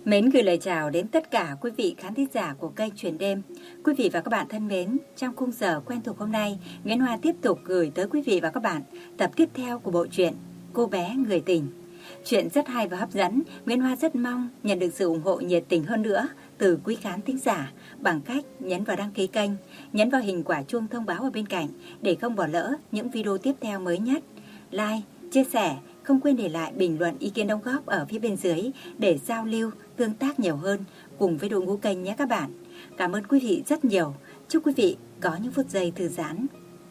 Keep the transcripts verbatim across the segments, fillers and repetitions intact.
Mến gửi lời chào đến tất cả quý vị khán thính giả của kênh Chuyện Đêm. Quý vị và các bạn thân mến, trong khung giờ quen thuộc hôm nay, Nguyễn Hoa tiếp tục gửi tới quý vị và các bạn tập tiếp theo của bộ truyện Cô bé người tình. Chuyện rất hay và hấp dẫn, Nguyễn Hoa rất mong nhận được sự ủng hộ nhiệt tình hơn nữa từ quý khán thính giả bằng cách nhấn vào đăng ký kênh, nhấn vào hình quả chuông thông báo ở bên cạnh để không bỏ lỡ những video tiếp theo mới nhất. Like, chia sẻ, không quên để lại bình luận ý kiến đóng góp ở phía bên dưới để giao lưu, tương tác nhiều hơn cùng với đội ngũ kênh nhé các bạn. Cảm ơn quý vị rất nhiều. Chúc quý vị có những phút giây thư giãn.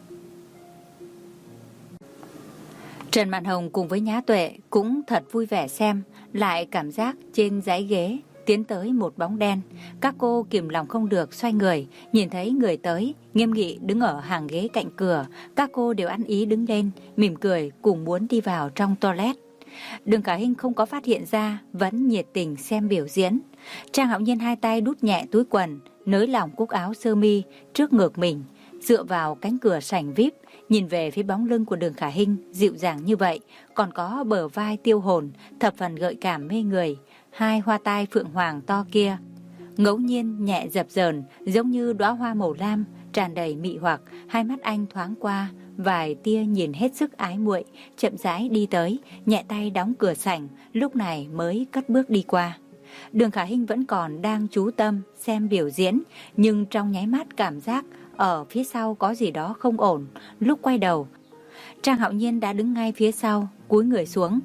Trần Mạn Hồng cùng với Nhã Tuệ cũng thật vui vẻ xem, lại cảm giác trên dãy ghế tiến tới một bóng đen. Các cô kìm lòng không được xoay người, nhìn thấy người tới, nghiêm nghị đứng ở hàng ghế cạnh cửa. Các cô đều ăn ý đứng lên, mỉm cười cùng muốn đi vào trong toilet. Đường Khả Hinh không có phát hiện ra, vẫn nhiệt tình xem biểu diễn. Trang Hạo Nhiên hai tay đút nhẹ túi quần, nới lỏng cúc áo sơ mi trước ngực mình, dựa vào cánh cửa sảnh vi ai pi, nhìn về phía bóng lưng của Đường Khả Hinh dịu dàng như vậy, còn có bờ vai tiêu hồn, thập phần gợi cảm mê người. Hai hoa tai phượng hoàng to kia ngẫu nhiên nhẹ dập dờn, giống như đóa hoa màu lam, tràn đầy mị hoặc. Hai mắt anh thoáng qua vài tia nhìn hết sức ái muội, chậm rãi đi tới, nhẹ tay đóng cửa sảnh, lúc này mới cất bước đi qua. Đường Khả Hinh vẫn còn đang chú tâm xem biểu diễn, nhưng trong nháy mắt cảm giác ở phía sau có gì đó không ổn. Lúc quay đầu, Trang Hạo Nhiên đã đứng ngay phía sau, cúi người xuống,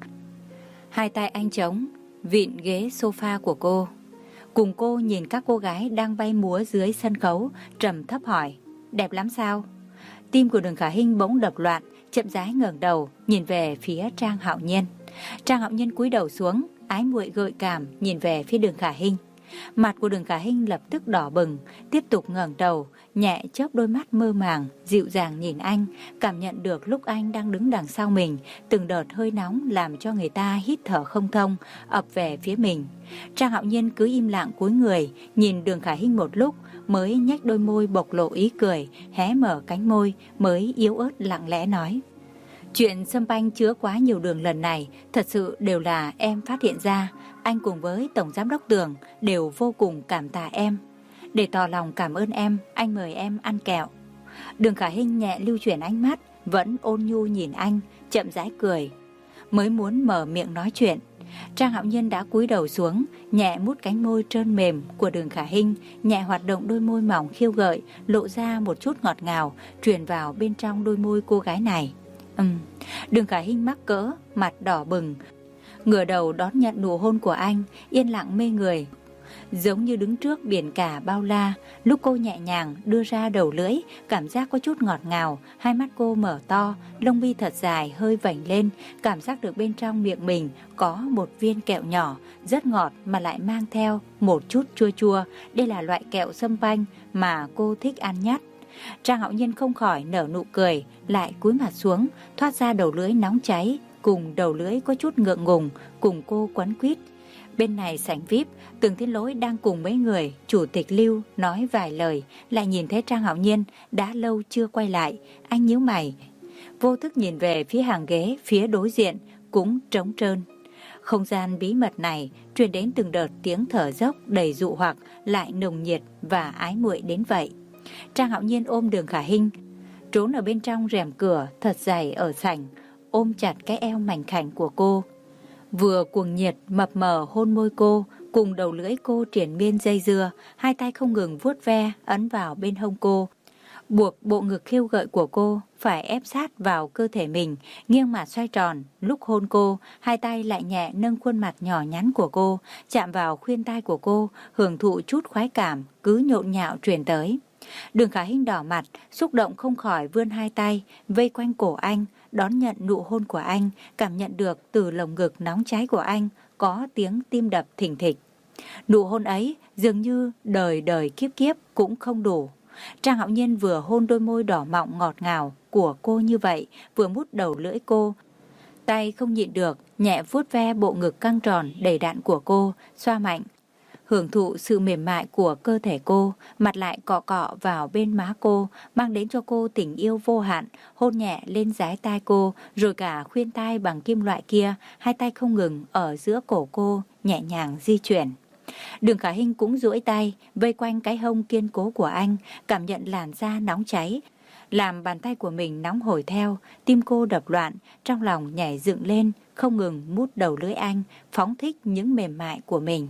hai tay anh trống vịn ghế sofa của cô. Cùng cô nhìn các cô gái đang bay múa dưới sân khấu, trầm thấp hỏi: đẹp lắm sao? Tim của Đường Khả Hinh bỗng đập loạn, chậm rãi ngẩng đầu nhìn về phía Trang Hạo Nhiên. Trang Hạo Nhiên cúi đầu xuống, ái muội gợi cảm nhìn về phía Đường Khả Hinh. Mặt của Đường Khả Hinh lập tức đỏ bừng, tiếp tục ngẩng đầu, nhẹ chớp đôi mắt mơ màng, dịu dàng nhìn anh, cảm nhận được lúc anh đang đứng đằng sau mình, từng đợt hơi nóng làm cho người ta hít thở không thông, ập về phía mình. Trang Hạo Nhiên cứ im lặng cúi người, nhìn Đường Khả Hinh một lúc, mới nhếch đôi môi bộc lộ ý cười, hé mở cánh môi, mới yếu ớt lặng lẽ nói: chuyện Sâm Panh chứa quá nhiều đường lần này, thật sự đều là em phát hiện ra. Anh cùng với Tổng Giám đốc Tường đều vô cùng cảm tạ em. Để tỏ lòng cảm ơn em, anh mời em ăn kẹo. Đường Khả Hinh nhẹ lưu chuyển ánh mắt, vẫn ôn nhu nhìn anh, chậm rãi cười. Mới muốn mở miệng nói chuyện, Trang Hạo Nhiên đã cúi đầu xuống, nhẹ mút cánh môi trơn mềm của Đường Khả Hinh, nhẹ hoạt động đôi môi mỏng khiêu gợi, lộ ra một chút ngọt ngào, truyền vào bên trong đôi môi cô gái này. Ừm, Đường Khả Hinh mắc cỡ, mặt đỏ bừng, ngửa đầu đón nhận nụ hôn của anh, yên lặng mê người, giống như đứng trước biển cả bao la. Lúc cô nhẹ nhàng đưa ra đầu lưỡi, cảm giác có chút ngọt ngào, hai mắt cô mở to, lông mi thật dài hơi vảnh lên, cảm giác được bên trong miệng mình có một viên kẹo nhỏ, rất ngọt mà lại mang theo một chút chua chua. Đây là loại kẹo Sâm Panh mà cô thích ăn nhất. Trang Hạo Nhiên không khỏi nở nụ cười, lại cúi mặt xuống, thoát ra đầu lưỡi nóng cháy, cùng đầu lưỡi có chút ngượng ngùng, cùng cô quấn quýt. Bên này sảnh vi ai pi, Tường Thiên Lỗi đang cùng mấy người, Chủ tịch Lưu nói vài lời, lại nhìn thấy Trang Hạo Nhiên đã lâu chưa quay lại. Anh nhíu mày, vô thức nhìn về phía hàng ghế phía đối diện, cũng trống trơn. Không gian bí mật này truyền đến từng đợt tiếng thở dốc đầy dụ hoặc, lại nồng nhiệt và ái muội đến vậy. Trang Hạo Nhiên ôm Đường Khả Hinh, trốn ở bên trong rèm cửa thật dày ở sảnh, ôm chặt cái eo mảnh khảnh của cô, vừa cuồng nhiệt mập mờ hôn môi cô, cùng đầu lưỡi cô triển miên dây dưa, hai tay không ngừng vuốt ve ấn vào bên hông cô, buộc bộ ngực khiêu gợi của cô phải ép sát vào cơ thể mình, nghiêng mặt xoay tròn. Lúc hôn cô, hai tay lại nhẹ nâng khuôn mặt nhỏ nhắn của cô, chạm vào khuyên tai của cô, hưởng thụ chút khoái cảm cứ nhộn nhạo truyền tới. Đường Khả Hinh đỏ mặt, xúc động không khỏi vươn hai tay vây quanh cổ anh, đón nhận nụ hôn của anh, cảm nhận được từ lồng ngực nóng cháy của anh có tiếng tim đập thình thịch. Nụ hôn ấy dường như đời đời kiếp kiếp cũng không đủ. Trang Hạo Nhiên vừa hôn đôi môi đỏ mọng ngọt ngào của cô như vậy, vừa mút đầu lưỡi cô, tay không nhịn được nhẹ vuốt ve bộ ngực căng tròn đầy đặn của cô, xoa mạnh, hưởng thụ sự mềm mại của cơ thể cô, mặt lại cọ cọ vào bên má cô, mang đến cho cô tình yêu vô hạn, hôn nhẹ lên dái tai cô, rồi cả khuyên tai bằng kim loại kia, hai tay không ngừng ở giữa cổ cô, nhẹ nhàng di chuyển. Đường Khả Hinh cũng duỗi tay vây quanh cái hông kiên cố của anh, cảm nhận làn da nóng cháy, làm bàn tay của mình nóng hổi theo. Tim cô đập loạn, trong lòng nhảy dựng lên, không ngừng mút đầu lưỡi anh, phóng thích những mềm mại của mình.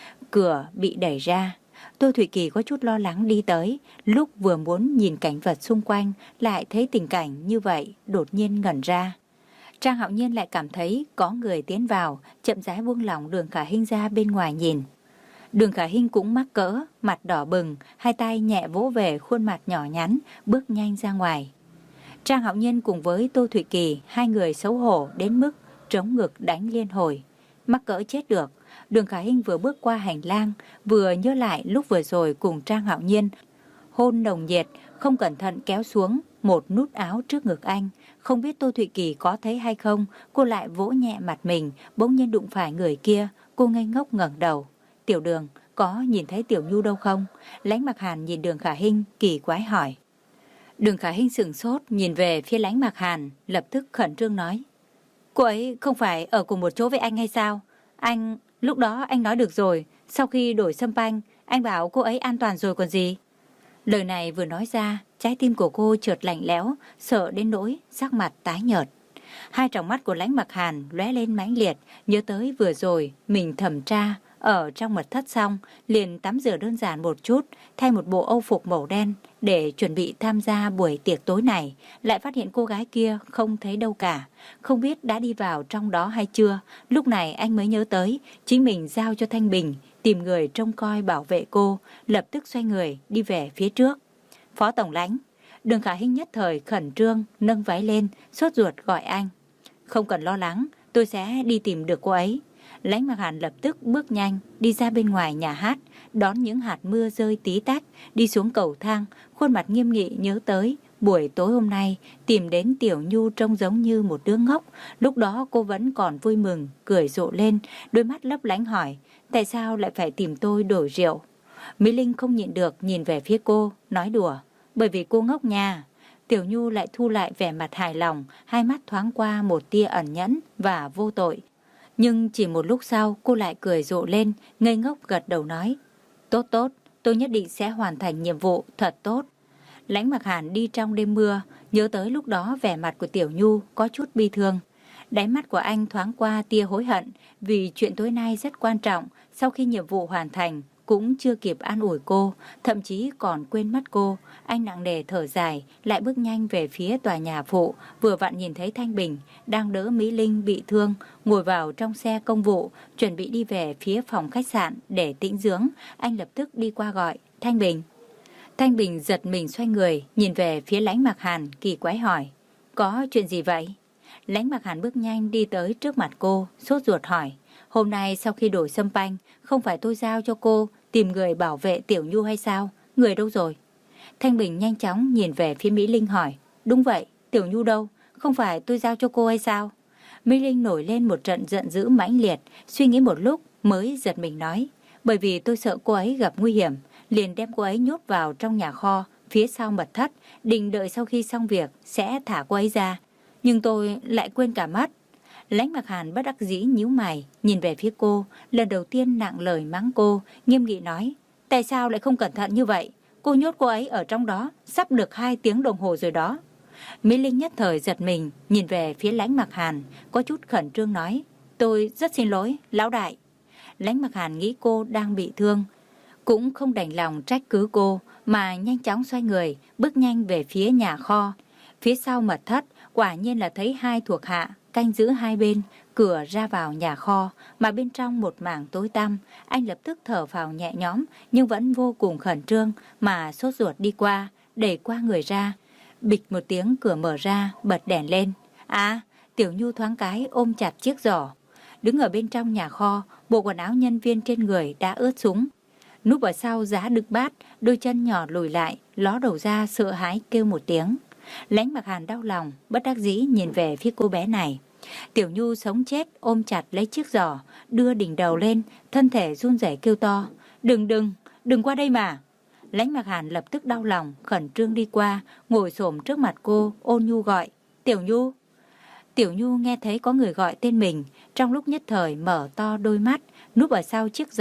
Cửa bị đẩy ra. Tô Thụy Kỳ có chút lo lắng đi tới, lúc vừa muốn nhìn cảnh vật xung quanh lại thấy tình cảnh như vậy, đột nhiên ngẩn ra. Trang Hạo Nhiên lại cảm thấy có người tiến vào, chậm rãi buông lỏng Đường Khả Hinh ra bên ngoài nhìn. Đường Khả Hinh cũng mắc cỡ, mặt đỏ bừng, hai tay nhẹ vỗ về khuôn mặt nhỏ nhắn, bước nhanh ra ngoài. Trang Hạo Nhiên cùng với Tô Thụy Kỳ, hai người xấu hổ đến mức trống ngực đánh liên hồi. Mắc cỡ chết được. Đường Khả Hinh vừa bước qua hành lang, vừa nhớ lại lúc vừa rồi cùng Trang Hạo Nhiên hôn nồng nhiệt, không cẩn thận kéo xuống một nút áo trước ngực anh. Không biết Tô Thụy Kỳ có thấy hay không, cô lại vỗ nhẹ mặt mình, bỗng nhiên đụng phải người kia. Cô ngây ngốc ngẩng đầu. Tiểu Đường, có nhìn thấy Tiểu Nhu đâu không? Lãnh Mặc Hàn nhìn Đường Khả Hinh kỳ quái hỏi. Đường Khả Hinh sửng sốt nhìn về phía Lãnh Mặc Hàn, lập tức khẩn trương nói. Cô ấy không phải ở cùng một chỗ với anh hay sao? Anh, lúc đó anh nói được rồi, sau khi đổi sâm panh, anh bảo cô ấy an toàn rồi còn gì. Lời này vừa nói ra, trái tim của cô chợt lạnh lẽo, sợ đến nỗi sắc mặt tái nhợt. Hai tròng mắt của Lãnh Mặc Hàn lóe lên mãnh liệt, nhớ tới vừa rồi mình thẩm tra ở trong mật thất xong, liền tắm rửa đơn giản một chút, thay một bộ âu phục màu đen để chuẩn bị tham gia buổi tiệc tối này, lại phát hiện cô gái kia không thấy đâu cả, không biết đã đi vào trong đó hay chưa. Lúc này anh mới nhớ tới chính mình giao cho Thanh Bình tìm người trông coi bảo vệ cô, lập tức xoay người đi về phía trước. Phó tổng lãnh. Đường Khả Hinh nhất thời khẩn trương nâng váy lên, sốt ruột gọi anh. Không cần lo lắng, tôi sẽ đi tìm được cô ấy. Lãnh Mặc Hàn lập tức bước nhanh đi ra bên ngoài nhà hát, đón những hạt mưa rơi tí tách, đi xuống cầu thang, khuôn mặt nghiêm nghị nhớ tới buổi tối hôm nay tìm đến Tiểu Nhu trông giống như một đứa ngốc. Lúc đó cô vẫn còn vui mừng, cười rộ lên, đôi mắt lấp lánh hỏi, tại sao lại phải tìm tôi đổi rượu? Mỹ Linh không nhịn được nhìn về phía cô, nói đùa, bởi vì cô ngốc nha. Tiểu Nhu lại thu lại vẻ mặt hài lòng, hai mắt thoáng qua một tia ẩn nhẫn và vô tội. Nhưng chỉ một lúc sau cô lại cười rộ lên, ngây ngốc gật đầu nói, tốt tốt, tôi nhất định sẽ hoàn thành nhiệm vụ thật tốt. Lãnh Mặc Hàn đi trong đêm mưa, nhớ tới lúc đó vẻ mặt của Tiểu Nhu có chút bi thương. Đáy mắt của anh thoáng qua tia hối hận, vì chuyện tối nay rất quan trọng, sau khi nhiệm vụ hoàn thành cũng chưa kịp an ủi cô, thậm chí còn quên mất cô. Anh nặng nề thở dài, lại bước nhanh về phía tòa nhà phụ, vừa vặn nhìn thấy Thanh Bình đang đỡ Mỹ Linh bị thương, ngồi vào trong xe công vụ, chuẩn bị đi về phía phòng khách sạn để tĩnh dưỡng. Anh lập tức đi qua gọi, Thanh Bình. Thanh Bình giật mình xoay người, nhìn về phía Lãnh Mặc Hàn, kỳ quái hỏi, có chuyện gì vậy? Lãnh Mặc Hàn bước nhanh đi tới trước mặt cô, sốt ruột hỏi, hôm nay sau khi đổi sâm panh, không phải tôi giao cho cô tìm người bảo vệ Tiểu Nhu hay sao? Người đâu rồi? Thanh Bình nhanh chóng nhìn về phía Mỹ Linh hỏi, đúng vậy, Tiểu Nhu đâu? Không phải tôi giao cho cô hay sao? Mỹ Linh nổi lên một trận giận dữ mãnh liệt, suy nghĩ một lúc mới giật mình nói, bởi vì tôi sợ cô ấy gặp nguy hiểm, liền đem cô ấy nhốt vào trong nhà kho phía sau mật thất, định đợi sau khi xong việc sẽ thả cô ấy ra. Nhưng tôi lại quên cả mất. Lãnh Mặc Hàn bất đắc dĩ nhíu mày, nhìn về phía cô, lần đầu tiên nặng lời mắng cô, nghiêm nghị nói, tại sao lại không cẩn thận như vậy? Cô nhốt cô ấy ở trong đó, sắp được hai tiếng đồng hồ rồi đó. Mỹ Linh nhất thời giật mình, nhìn về phía Lãnh Mặc Hàn, có chút khẩn trương nói, tôi rất xin lỗi, lão đại. Lãnh Mặc Hàn nghĩ cô đang bị thương, cũng không đành lòng trách cứ cô, mà nhanh chóng xoay người, bước nhanh về phía nhà kho. Phía sau mật thất, quả nhiên là thấy hai thuộc hạ canh giữ hai bên cửa ra vào nhà kho, mà bên trong một mảng tối tăm. Anh lập tức thở phào nhẹ nhõm, nhưng vẫn vô cùng khẩn trương, mà sốt ruột đi qua, đẩy qua người ra. Bịch một tiếng cửa mở ra, bật đèn lên. À, Tiểu Nhu thoáng cái ôm chặt chiếc giỏ. Đứng ở bên trong nhà kho, bộ quần áo nhân viên trên người đã ướt sũng. Núp ở sau giá đựng bát, đôi chân nhỏ lùi lại, ló đầu ra sợ hãi kêu một tiếng. Lãnh Mặc Hàn đau lòng, bất đắc dĩ nhìn về phía cô bé này. Tiểu Nhu sống chết ôm chặt lấy chiếc giỏ, đưa đỉnh đầu lên, thân thể run rẩy kêu to, đừng đừng, đừng qua đây mà. Lãnh Mặc Hàn lập tức đau lòng, khẩn trương đi qua, ngồi xổm trước mặt cô, ôn nhu gọi, Tiểu Nhu. Tiểu Nhu nghe thấy có người gọi tên mình, trong lúc nhất thời mở to đôi mắt, núp ở sau chiếc giỏ,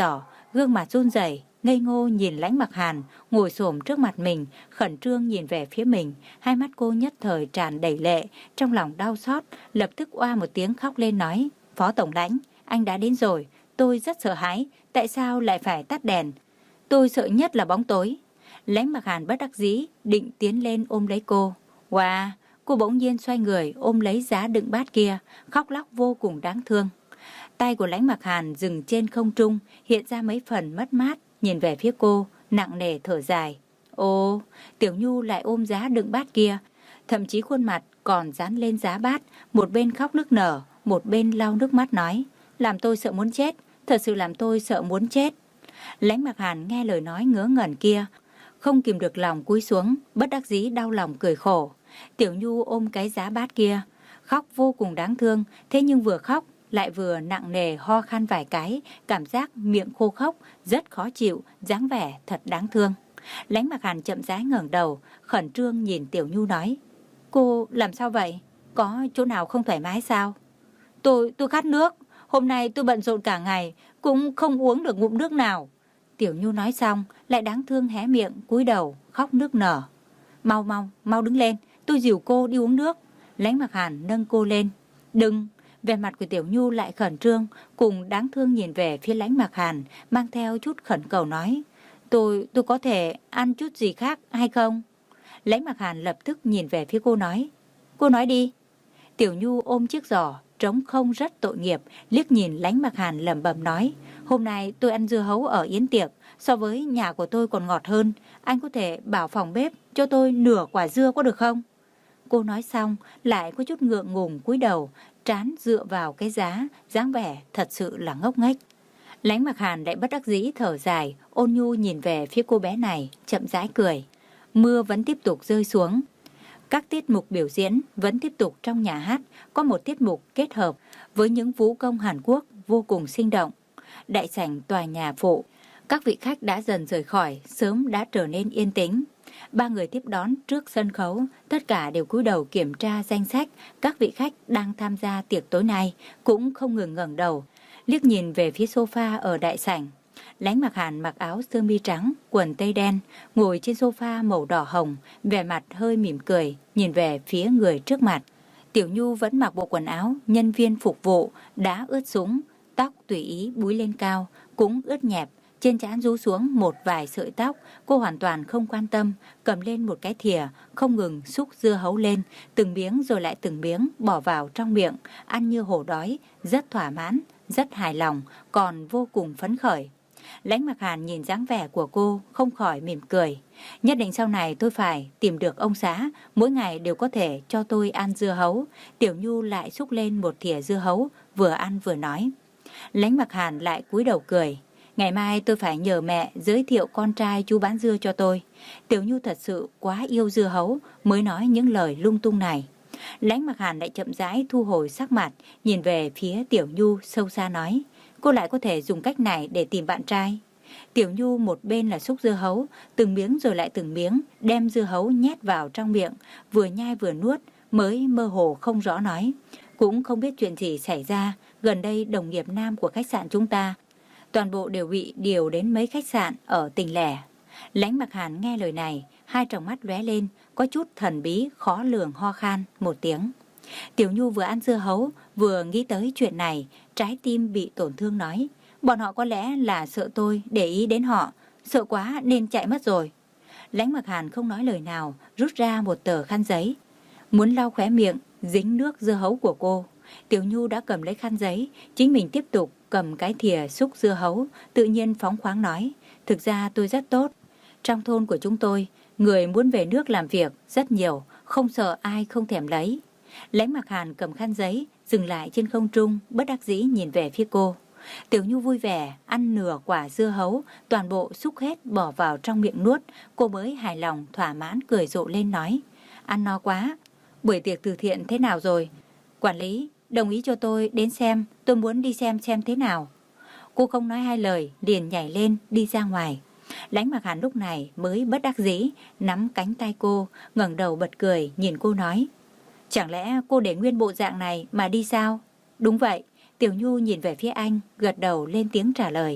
gương mặt run rẩy, ngây ngô nhìn Lãnh Mặc Hàn ngồi xổm trước mặt mình, khẩn trương nhìn về phía mình. Hai mắt cô nhất thời tràn đầy lệ, trong lòng đau xót, lập tức oa một tiếng khóc lên nói: Phó Tổng Lãnh, anh đã đến rồi, tôi rất sợ hãi, tại sao lại phải tắt đèn? Tôi sợ nhất là bóng tối. Lãnh Mặc Hàn bất đắc dĩ định tiến lên ôm lấy cô. Wow, cô bỗng nhiên xoay người ôm lấy giá đựng bát kia, khóc lóc vô cùng đáng thương. Tay của Lãnh Mặc Hàn dừng trên không trung, hiện ra mấy phần mất mát, nhìn về phía cô, nặng nề thở dài. Ô, Tiểu Nhu lại ôm giá đựng bát kia, thậm chí khuôn mặt còn dán lên giá bát, một bên khóc nức nở, một bên lau nước mắt nói: Làm tôi sợ muốn chết, thật sự làm tôi sợ muốn chết. Lãnh Mặc Hàn nghe lời nói ngớ ngẩn kia, không kìm được lòng cúi xuống, bất đắc dĩ đau lòng cười khổ. Tiểu Nhu ôm cái giá bát kia, khóc vô cùng đáng thương, thế nhưng vừa khóc lại vừa nặng nề ho khan vài cái, cảm giác miệng khô khốc, rất khó chịu, dáng vẻ thật đáng thương. Lãnh Mặc Hàn chậm rãi ngẩng đầu, khẩn trương nhìn Tiểu Nhu nói: Cô làm sao vậy? Có chỗ nào không thoải mái sao? Tôi, tôi khát nước, hôm nay tôi bận rộn cả ngày, cũng không uống được ngụm nước nào. Tiểu Nhu nói xong, lại đáng thương hé miệng, cúi đầu, khóc nức nở. Mau mau, mau đứng lên, tôi dìu cô đi uống nước. Lãnh Mặc Hàn nâng cô lên. Đừng. Vẻ mặt của Tiểu Nhu lại khẩn trương, cùng đáng thương nhìn về phía Lãnh Mặc Hàn, mang theo chút khẩn cầu nói: Tôi, tôi có thể ăn chút gì khác hay không? Lãnh Mặc Hàn lập tức nhìn về phía cô nói: Cô nói đi. Tiểu Nhu ôm chiếc giỏ, trống không rất tội nghiệp, liếc nhìn Lãnh Mặc Hàn lẩm bẩm nói: Hôm nay tôi ăn dưa hấu ở yến tiệc, so với nhà của tôi còn ngọt hơn. Anh có thể bảo phòng bếp cho tôi nửa quả dưa có được không? Cô nói xong, lại có chút ngượng ngùng cúi đầu, trán dựa vào cái giá, dáng vẻ thật sự là ngốc nghếch. Lãnh Mặc Hàn lại bất đắc dĩ thở dài, ôn nhu nhìn về phía cô bé này, chậm rãi cười. Mưa vẫn tiếp tục rơi xuống. Các tiết mục biểu diễn vẫn tiếp tục trong nhà hát, có một tiết mục kết hợp với những vũ công Hàn Quốc vô cùng sinh động. Đại sảnh tòa nhà phụ, các vị khách đã dần rời khỏi, sớm đã trở nên yên tĩnh. Ba người tiếp đón trước sân khấu, tất cả đều cúi đầu kiểm tra danh sách. Các vị khách đang tham gia tiệc tối nay cũng không ngừng ngẩng đầu, liếc nhìn về phía sofa ở đại sảnh. Lãnh Mặc Hàn mặc áo sơ mi trắng, quần tây đen, ngồi trên sofa màu đỏ hồng, vẻ mặt hơi mỉm cười, nhìn về phía người trước mặt. Tiểu Nhu vẫn mặc bộ quần áo nhân viên phục vụ, đã ướt sũng, tóc tùy ý búi lên cao, cũng ướt nhẹp. Trên trán rú xuống một vài sợi tóc, cô hoàn toàn không quan tâm, cầm lên một cái thìa, không ngừng xúc dưa hấu lên, từng miếng rồi lại từng miếng bỏ vào trong miệng, ăn như hổ đói, rất thỏa mãn, rất hài lòng, còn vô cùng phấn khởi. Lãnh Mặc Hàn nhìn dáng vẻ của cô, không khỏi mỉm cười. Nhất định sau này tôi phải tìm được ông xã, mỗi ngày đều có thể cho tôi ăn dưa hấu. Tiểu Nhu lại xúc lên một thìa dưa hấu, vừa ăn vừa nói. Lãnh Mặc Hàn lại cúi đầu cười. Ngày mai tôi phải nhờ mẹ giới thiệu con trai chú bán dưa cho tôi. Tiểu Nhu thật sự quá yêu dưa hấu mới nói những lời lung tung này. Lãnh Mặc Hàn lại chậm rãi thu hồi sắc mặt, nhìn về phía Tiểu Nhu sâu xa nói: Cô lại có thể dùng cách này để tìm bạn trai. Tiểu Nhu một bên là xúc dưa hấu, từng miếng rồi lại từng miếng, đem dưa hấu nhét vào trong miệng, vừa nhai vừa nuốt, mới mơ hồ không rõ nói: Cũng không biết chuyện gì xảy ra, gần đây đồng nghiệp nam của khách sạn chúng ta toàn bộ đều bị điều đến mấy khách sạn ở tỉnh lẻ. Lãnh Mặc Hàn nghe lời này, hai tròng mắt lóe lên, có chút thần bí khó lường, ho khan một tiếng. Tiểu Nhu vừa ăn dưa hấu, vừa nghĩ tới chuyện này, trái tim bị tổn thương nói: Bọn họ có lẽ là sợ tôi để ý đến họ, sợ quá nên chạy mất rồi. Lãnh Mặc Hàn không nói lời nào, rút ra một tờ khăn giấy, muốn lau khóe miệng dính nước dưa hấu của cô. Tiểu Nhu đã cầm lấy khăn giấy, chính mình tiếp tục cầm cái thìa xúc dưa hấu, tự nhiên phóng khoáng nói: Thực ra tôi rất tốt. Trong thôn của chúng tôi, người muốn về nước làm việc rất nhiều, không sợ ai không thèm lấy. Lãnh Mặc Hàn cầm khăn giấy, dừng lại trên không trung, bất đắc dĩ nhìn về phía cô. Tiểu Nhu vui vẻ, ăn nửa quả dưa hấu, toàn bộ xúc hết bỏ vào trong miệng nuốt, cô mới hài lòng thỏa mãn cười rộ lên nói: Ăn no quá. Buổi tiệc từ thiện thế nào rồi? Quản lý đồng ý cho tôi đến xem, tôi muốn đi xem xem thế nào. Cô không nói hai lời, liền nhảy lên đi ra ngoài. Lãnh Mặc Hàn lúc này mới bất đắc dĩ nắm cánh tay cô, ngẩng đầu bật cười nhìn cô nói: Chẳng lẽ cô để nguyên bộ dạng này mà đi sao? Đúng vậy. Tiểu Nhu nhìn về phía anh, gật đầu lên tiếng trả lời.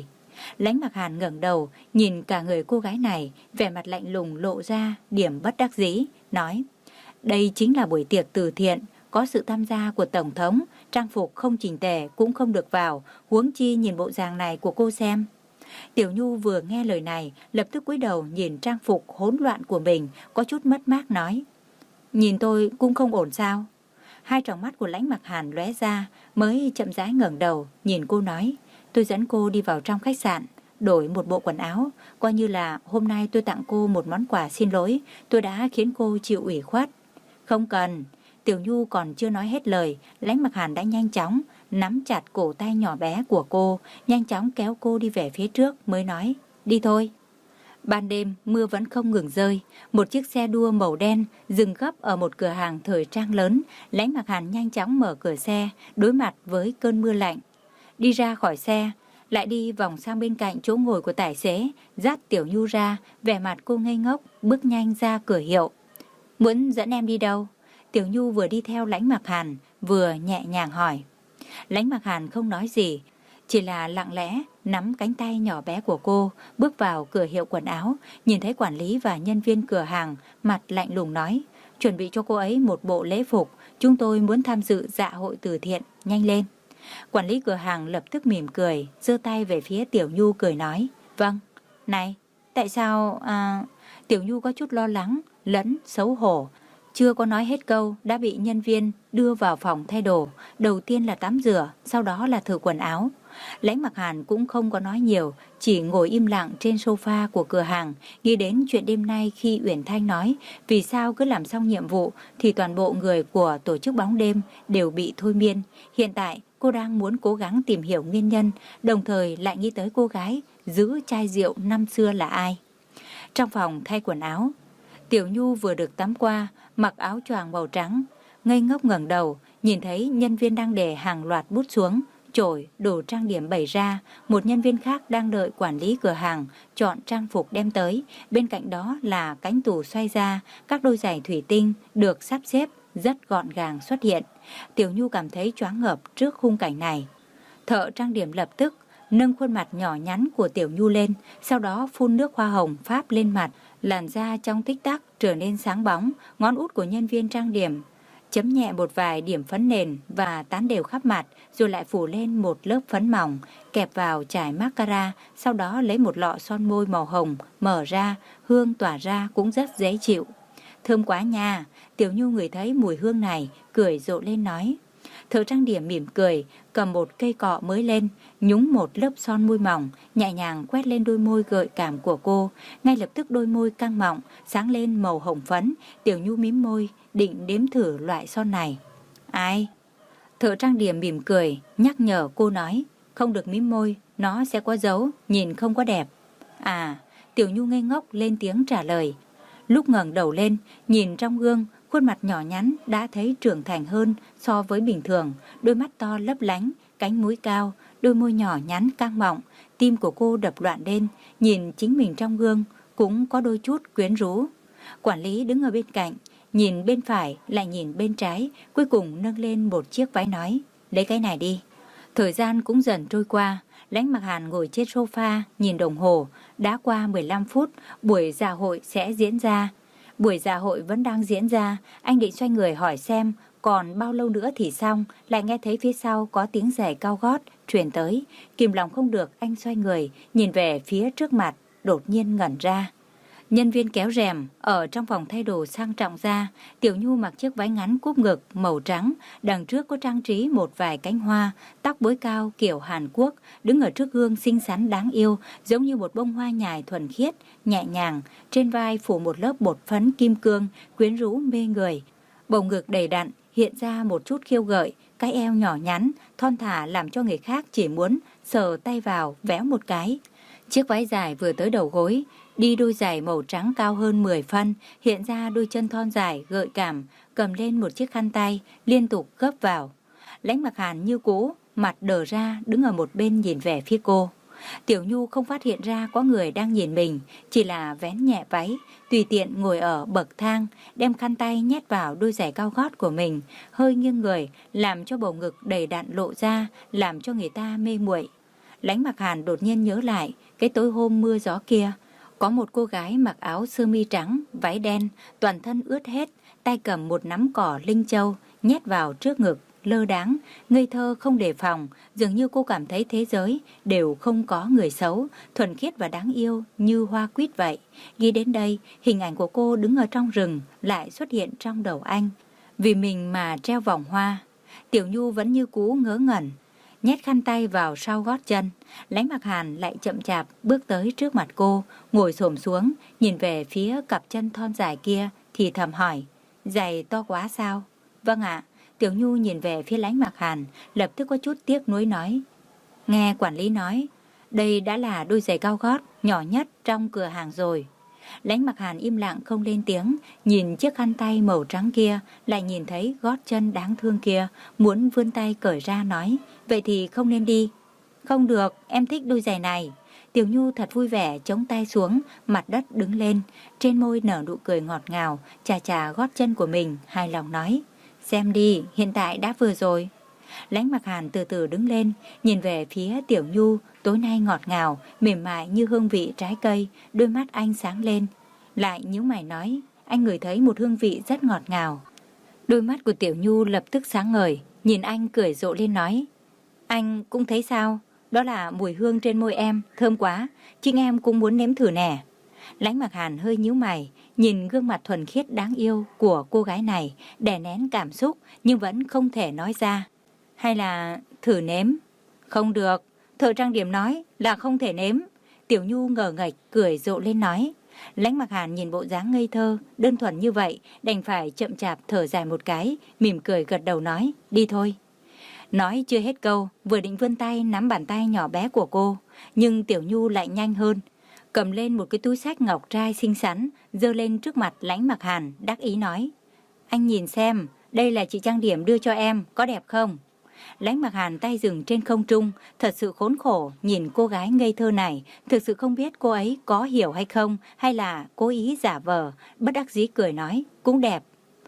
Lãnh Mặc Hàn ngẩng đầu, nhìn cả người cô gái này, vẻ mặt lạnh lùng lộ ra điểm bất đắc dĩ, nói: đây chính là buổi tiệc từ thiện, có sự tham gia của Tổng thống, trang phục không chỉnh tề cũng không được vào, huống chi nhìn bộ dạng này của cô xem. Tiểu Nhu vừa nghe lời này, lập tức cúi đầu nhìn trang phục hỗn loạn của mình, có chút mất mát nói: nhìn tôi cũng không ổn sao? Hai tròng mắt của Lãnh Mặc Hàn lóe ra, mới chậm rãi ngẩng đầu, nhìn cô nói: tôi dẫn cô đi vào trong khách sạn, đổi một bộ quần áo, coi như là hôm nay tôi tặng cô một món quà xin lỗi, tôi đã khiến cô chịu ủy khuất. Không cần. Tiểu Nhu còn chưa nói hết lời, Lãnh Mặc Hàn đã nhanh chóng nắm chặt cổ tay nhỏ bé của cô, nhanh chóng kéo cô đi về phía trước mới nói: đi thôi. Ban đêm mưa vẫn không ngừng rơi, một chiếc xe đua màu đen dừng gấp ở một cửa hàng thời trang lớn. Lãnh Mặc Hàn nhanh chóng mở cửa xe, đối mặt với cơn mưa lạnh. Đi ra khỏi xe, lại đi vòng sang bên cạnh chỗ ngồi của tài xế, dắt Tiểu Nhu ra, vẻ mặt cô ngây ngốc, bước nhanh ra cửa hiệu. Muốn dẫn em đi đâu? Tiểu Nhu vừa đi theo Lãnh Mặc Hàn, vừa nhẹ nhàng hỏi. Lãnh Mặc Hàn không nói gì, chỉ là lặng lẽ nắm cánh tay nhỏ bé của cô, bước vào cửa hiệu quần áo, nhìn thấy quản lý và nhân viên cửa hàng, mặt lạnh lùng nói: chuẩn bị cho cô ấy một bộ lễ phục, chúng tôi muốn tham dự dạ hội từ thiện, nhanh lên. Quản lý cửa hàng lập tức mỉm cười, giơ tay về phía Tiểu Nhu cười nói: vâng. Này, tại sao... À... Tiểu Nhu có chút lo lắng, lẫn xấu hổ, chưa có nói hết câu đã bị nhân viên đưa vào phòng thay đồ. Đầu tiên là tắm rửa, sau đó là thử quần áo. Lãnh Mặc Hàn cũng không có nói nhiều, chỉ ngồi im lặng trên sofa của cửa hàng, nghĩ đến chuyện đêm nay khi Uyển Thanh nói vì sao cứ làm xong nhiệm vụ thì toàn bộ người của tổ chức bóng đêm đều bị thôi miên. Hiện tại cô đang muốn cố gắng tìm hiểu nguyên nhân, đồng thời lại nghĩ tới cô gái giữ chai rượu năm xưa là ai. Trong phòng thay quần áo, Tiểu Nhu vừa được tắm qua, mặc áo choàng màu trắng, ngây ngốc ngẩng đầu, nhìn thấy nhân viên đang để hàng loạt bút xuống, chổi, đồ trang điểm bày ra. Một nhân viên khác đang đợi quản lý cửa hàng chọn trang phục đem tới. Bên cạnh đó là cánh tủ xoay ra, các đôi giày thủy tinh được sắp xếp rất gọn gàng xuất hiện. Tiểu Nhu cảm thấy choáng ngợp trước khung cảnh này. Thợ trang điểm lập tức nâng khuôn mặt nhỏ nhắn của Tiểu Nhu lên, sau đó phun nước hoa hồng pháp lên mặt. Làn da trong tích tắc trở nên sáng bóng, ngón út của nhân viên trang điểm chấm nhẹ một vài điểm phấn nền và tán đều khắp mặt, rồi lại phủ lên một lớp phấn mỏng, kẹp vào chải mascara, sau đó lấy một lọ son môi màu hồng, mở ra, hương tỏa ra cũng rất dễ chịu. Thơm quá nha. Tiểu Nhu ngửi thấy mùi hương này, cười rộ lên nói. Thợ trang điểm mỉm cười, cầm một cây cọ mới lên, nhúng một lớp son môi mỏng, nhẹ nhàng quét lên đôi môi gợi cảm của cô. Ngay lập tức đôi môi căng mọng, sáng lên màu hồng phấn. Tiểu Nhu mím môi, định đếm thử loại son này. Ai? Thợ trang điểm mỉm cười, nhắc nhở cô nói. Không được mím môi, nó sẽ có dấu, nhìn không có đẹp. À, Tiểu Nhu ngây ngốc lên tiếng trả lời. Lúc ngẩng đầu lên, nhìn trong gương, khuôn mặt nhỏ nhắn đã thấy trưởng thành hơn so với bình thường, đôi mắt to lấp lánh, cánh mũi cao, đôi môi nhỏ nhắn căng mọng. Tim của cô đập loạn lên, nhìn chính mình trong gương cũng có đôi chút quyến rũ. Quản lý đứng ở bên cạnh, nhìn bên phải lại nhìn bên trái, cuối cùng nâng lên một chiếc váy nói: lấy cái này đi. Thời gian cũng dần trôi qua, Lãnh Mặc Hàn ngồi trên sofa nhìn đồng hồ, đã qua mười lăm phút, buổi dạ hội sẽ diễn ra. Buổi dạ hội vẫn đang diễn ra, anh định xoay người hỏi xem còn bao lâu nữa thì xong, lại nghe thấy phía sau có tiếng giày cao gót truyền tới. Kìm lòng không được, anh xoay người, nhìn về phía trước mặt, đột nhiên ngẩn ra. Nhân viên kéo rèm ở trong phòng thay đồ sang trọng ra. Tiểu Nhu mặc chiếc váy ngắn cúp ngực màu trắng, đằng trước có trang trí một vài cánh hoa, tóc búi cao kiểu Hàn Quốc, đứng ở trước gương xinh xắn đáng yêu, giống như một bông hoa nhài thuần khiết, nhẹ nhàng. Trên vai phủ một lớp bột phấn kim cương, quyến rũ mê người. Bầu ngực đầy đặn hiện ra một chút khiêu gợi, cái eo nhỏ nhắn, thon thả làm cho người khác chỉ muốn sờ tay vào véo một cái. Chiếc váy dài vừa tới đầu gối, đi đôi giày màu trắng cao hơn mười phân, hiện ra đôi chân thon dài gợi cảm, cầm lên một chiếc khăn tay, liên tục gấp vào. Lãnh Mặc Hàn như cũ, mặt đờ ra, đứng ở một bên nhìn về phía cô. Tiểu Nhu không phát hiện ra có người đang nhìn mình, chỉ là vén nhẹ váy, tùy tiện ngồi ở bậc thang, đem khăn tay nhét vào đôi giày cao gót của mình, hơi nghiêng người, làm cho bầu ngực đầy đặn lộ ra, làm cho người ta mê muội. Lãnh Mặc Hàn đột nhiên nhớ lại cái tối hôm mưa gió kia. Có một cô gái mặc áo sơ mi trắng, váy đen, toàn thân ướt hết, tay cầm một nắm cỏ linh châu, nhét vào trước ngực, lơ đáng, ngây thơ không đề phòng. Dường như cô cảm thấy thế giới đều không có người xấu, thuần khiết và đáng yêu như hoa quýt vậy. Nghĩ đến đây, hình ảnh của cô đứng ở trong rừng lại xuất hiện trong đầu anh. Vì mình mà treo vòng hoa. Tiểu Nhu vẫn như cũ ngớ ngẩn, nhét khăn tay vào sau gót chân. Lãnh Mặc Hàn lại chậm chạp bước tới trước mặt cô, ngồi xổm xuống, nhìn về phía cặp chân thon dài kia, thì thầm hỏi, giày to quá sao? Vâng ạ. Tiểu Nhu nhìn về phía Lãnh Mặc Hàn, lập tức có chút tiếc nuối nói, nghe quản lý nói, đây đã là đôi giày cao gót nhỏ nhất trong cửa hàng rồi. Lãnh Mặc Hàn im lặng không lên tiếng, nhìn chiếc khăn tay màu trắng kia, lại nhìn thấy gót chân đáng thương kia, muốn vươn tay cởi ra nói, vậy thì không nên đi. Không được, em thích đôi giày này. Tiểu Nhu thật vui vẻ chống tay xuống, mặt đất đứng lên, trên môi nở nụ cười ngọt ngào, chà chà gót chân của mình, hài lòng nói, xem đi, hiện tại đã vừa rồi. Lãnh Mặc Hàn từ từ đứng lên, nhìn về phía Tiểu Nhu, tối nay ngọt ngào, mềm mại như hương vị trái cây, đôi mắt anh sáng lên. Lại nhíu mày nói, anh ngửi thấy một hương vị rất ngọt ngào. Đôi mắt của Tiểu Nhu lập tức sáng ngời, nhìn anh cười rộ lên nói, anh cũng thấy sao? Đó là mùi hương trên môi em, thơm quá, chính em cũng muốn nếm thử nè. Lãnh Mặc Hàn hơi nhíu mày, nhìn gương mặt thuần khiết đáng yêu của cô gái này, đè nén cảm xúc nhưng vẫn không thể nói ra. Hay là thử nếm? Không được, thợ trang điểm nói là không thể nếm. Tiểu Nhu ngờ nghệch cười rộ lên nói. Lãnh Mặc Hàn nhìn bộ dáng ngây thơ, đơn thuần như vậy, đành phải chậm chạp thở dài một cái, mỉm cười gật đầu nói, đi thôi. Nói chưa hết câu, vừa định vươn tay nắm bàn tay nhỏ bé của cô, nhưng Tiểu Nhu lại nhanh hơn, cầm lên một cái túi xách ngọc trai xinh xắn, giơ lên trước mặt Lãnh Mặc Hàn, đắc ý nói, anh nhìn xem, đây là chị trang điểm đưa cho em, có đẹp không? Lãnh Mặc Hàn tay dừng trên không trung, thật sự khốn khổ nhìn cô gái ngây thơ này, thực sự không biết cô ấy có hiểu hay không, hay là cố ý giả vờ, bất đắc dĩ cười nói, cũng đẹp.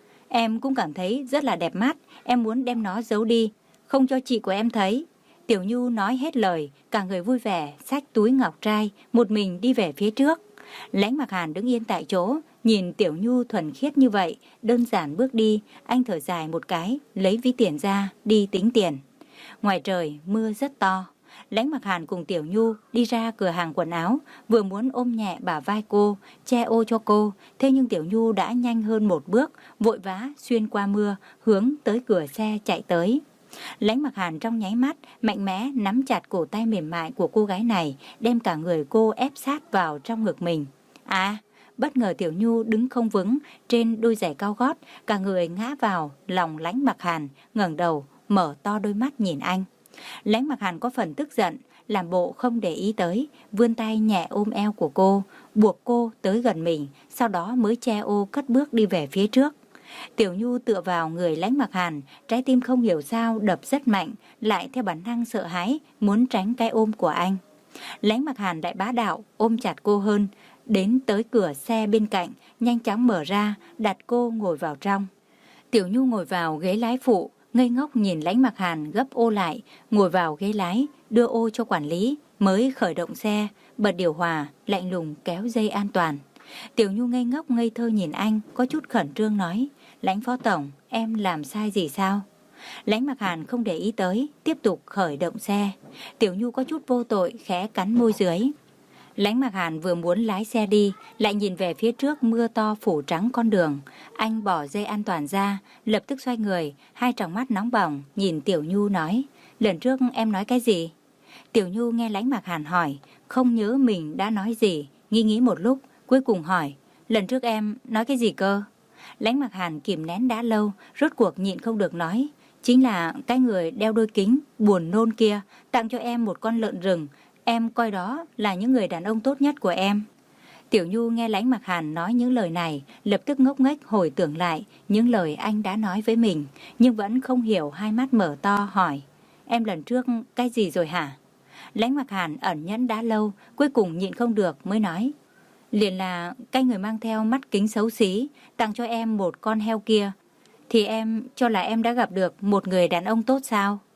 Em cũng cảm thấy rất là đẹp mắt, em muốn đem nó giấu đi, không cho chị của em thấy. Tiểu Nhu nói hết lời, cả người vui vẻ, xách túi ngọc trai, một mình đi về phía trước. Lãnh Mặc Hàn đứng yên tại chỗ, nhìn Tiểu Nhu thuần khiết như vậy, đơn giản bước đi, anh thở dài một cái, lấy ví tiền ra, đi tính tiền. Ngoài trời, mưa rất to. Lãnh Mặc Hàn cùng Tiểu Nhu đi ra cửa hàng quần áo, vừa muốn ôm nhẹ bả vai cô, che ô cho cô, thế nhưng Tiểu Nhu đã nhanh hơn một bước, vội vã xuyên qua mưa, hướng tới cửa xe chạy tới. Lãnh Mặc Hàn trong nháy mắt, mạnh mẽ nắm chặt cổ tay mềm mại của cô gái này, đem cả người cô ép sát vào trong ngực mình. À, bất ngờ Tiểu Nhu đứng không vững trên đôi giày cao gót, cả người ngã vào lòng Lãnh Mặc Hàn, ngẩng đầu, mở to đôi mắt nhìn anh. Lãnh Mặc Hàn có phần tức giận, làm bộ không để ý tới, vươn tay nhẹ ôm eo của cô, buộc cô tới gần mình, sau đó mới che ô cất bước đi về phía trước. Tiểu Nhu tựa vào người Lãnh Mặc Hàn, trái tim không hiểu sao đập rất mạnh, lại theo bản năng sợ hãi, muốn tránh cái ôm của anh. Lãnh Mặc Hàn lại bá đạo, ôm chặt cô hơn, đến tới cửa xe bên cạnh, nhanh chóng mở ra, đặt cô ngồi vào trong. Tiểu Nhu ngồi vào ghế lái phụ, ngây ngốc nhìn Lãnh Mặc Hàn gấp ô lại, ngồi vào ghế lái, đưa ô cho quản lý, mới khởi động xe, bật điều hòa, lạnh lùng kéo dây an toàn. Tiểu Nhu ngây ngốc ngây thơ nhìn anh, có chút khẩn trương nói, Lãnh Phó Tổng, em làm sai gì sao? Lãnh Mặc Hàn không để ý tới, tiếp tục khởi động xe. Tiểu Nhu có chút vô tội, khẽ cắn môi dưới. Lãnh Mặc Hàn vừa muốn lái xe đi, lại nhìn về phía trước mưa to phủ trắng con đường. Anh bỏ dây an toàn ra, lập tức xoay người, hai tròng mắt nóng bỏng, nhìn Tiểu Nhu nói, lần trước em nói cái gì? Tiểu Nhu nghe Lãnh Mặc Hàn hỏi, không nhớ mình đã nói gì, nghi nghĩ một lúc, cuối cùng hỏi, lần trước em nói cái gì cơ? Lãnh Mặc Hàn kìm nén đã lâu, rốt cuộc nhịn không được nói, chính là cái người đeo đôi kính, buồn nôn kia, tặng cho em một con lợn rừng, em coi đó là những người đàn ông tốt nhất của em. Tiểu Nhu nghe Lãnh Mặc Hàn nói những lời này, lập tức ngốc nghếch hồi tưởng lại những lời anh đã nói với mình, nhưng vẫn không hiểu, hai mắt mở to hỏi, em lần trước cái gì rồi hả? Lãnh Mặc Hàn ẩn nhẫn đã lâu, cuối cùng nhịn không được mới nói, liền là cái người mang theo mắt kính xấu xí, tặng cho em một con heo kia, thì em cho là em đã gặp được một người đàn ông tốt sao?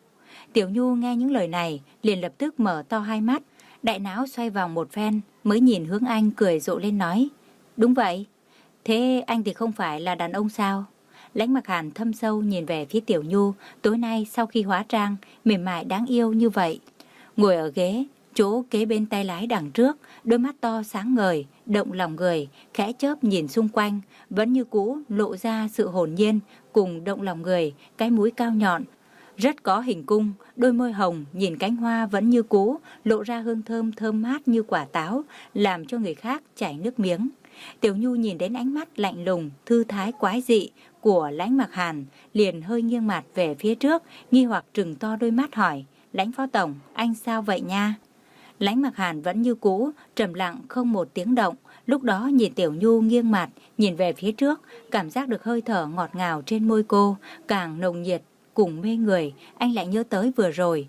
Tiểu Nhu nghe những lời này, liền lập tức mở to hai mắt, đại não xoay vòng một phen, mới nhìn hướng anh cười rộ lên nói, đúng vậy, thế anh thì không phải là đàn ông sao? Lãnh Mặc Hàn thâm sâu nhìn về phía Tiểu Nhu, tối nay sau khi hóa trang, mềm mại đáng yêu như vậy. Ngồi ở ghế, chỗ kế bên tay lái đằng trước, đôi mắt to sáng ngời, động lòng người, khẽ chớp nhìn xung quanh, vẫn như cũ lộ ra sự hồn nhiên, cùng động lòng người, cái mũi cao nhọn, rất có hình cung, đôi môi hồng nhìn cánh hoa vẫn như cũ, lộ ra hương thơm thơm mát như quả táo, làm cho người khác chảy nước miếng. Tiểu Nhu nhìn đến ánh mắt lạnh lùng, thư thái quái dị của Lãnh Mặc Hàn, liền hơi nghiêng mặt về phía trước, nghi hoặc trừng to đôi mắt hỏi, Lãnh Phó Tổng, anh sao vậy nha? Lãnh Mặc Hàn vẫn như cũ, trầm lặng không một tiếng động, lúc đó nhìn Tiểu Nhu nghiêng mặt, nhìn về phía trước, cảm giác được hơi thở ngọt ngào trên môi cô, càng nồng nhiệt, cùng mê người, anh lại nhớ tới vừa rồi.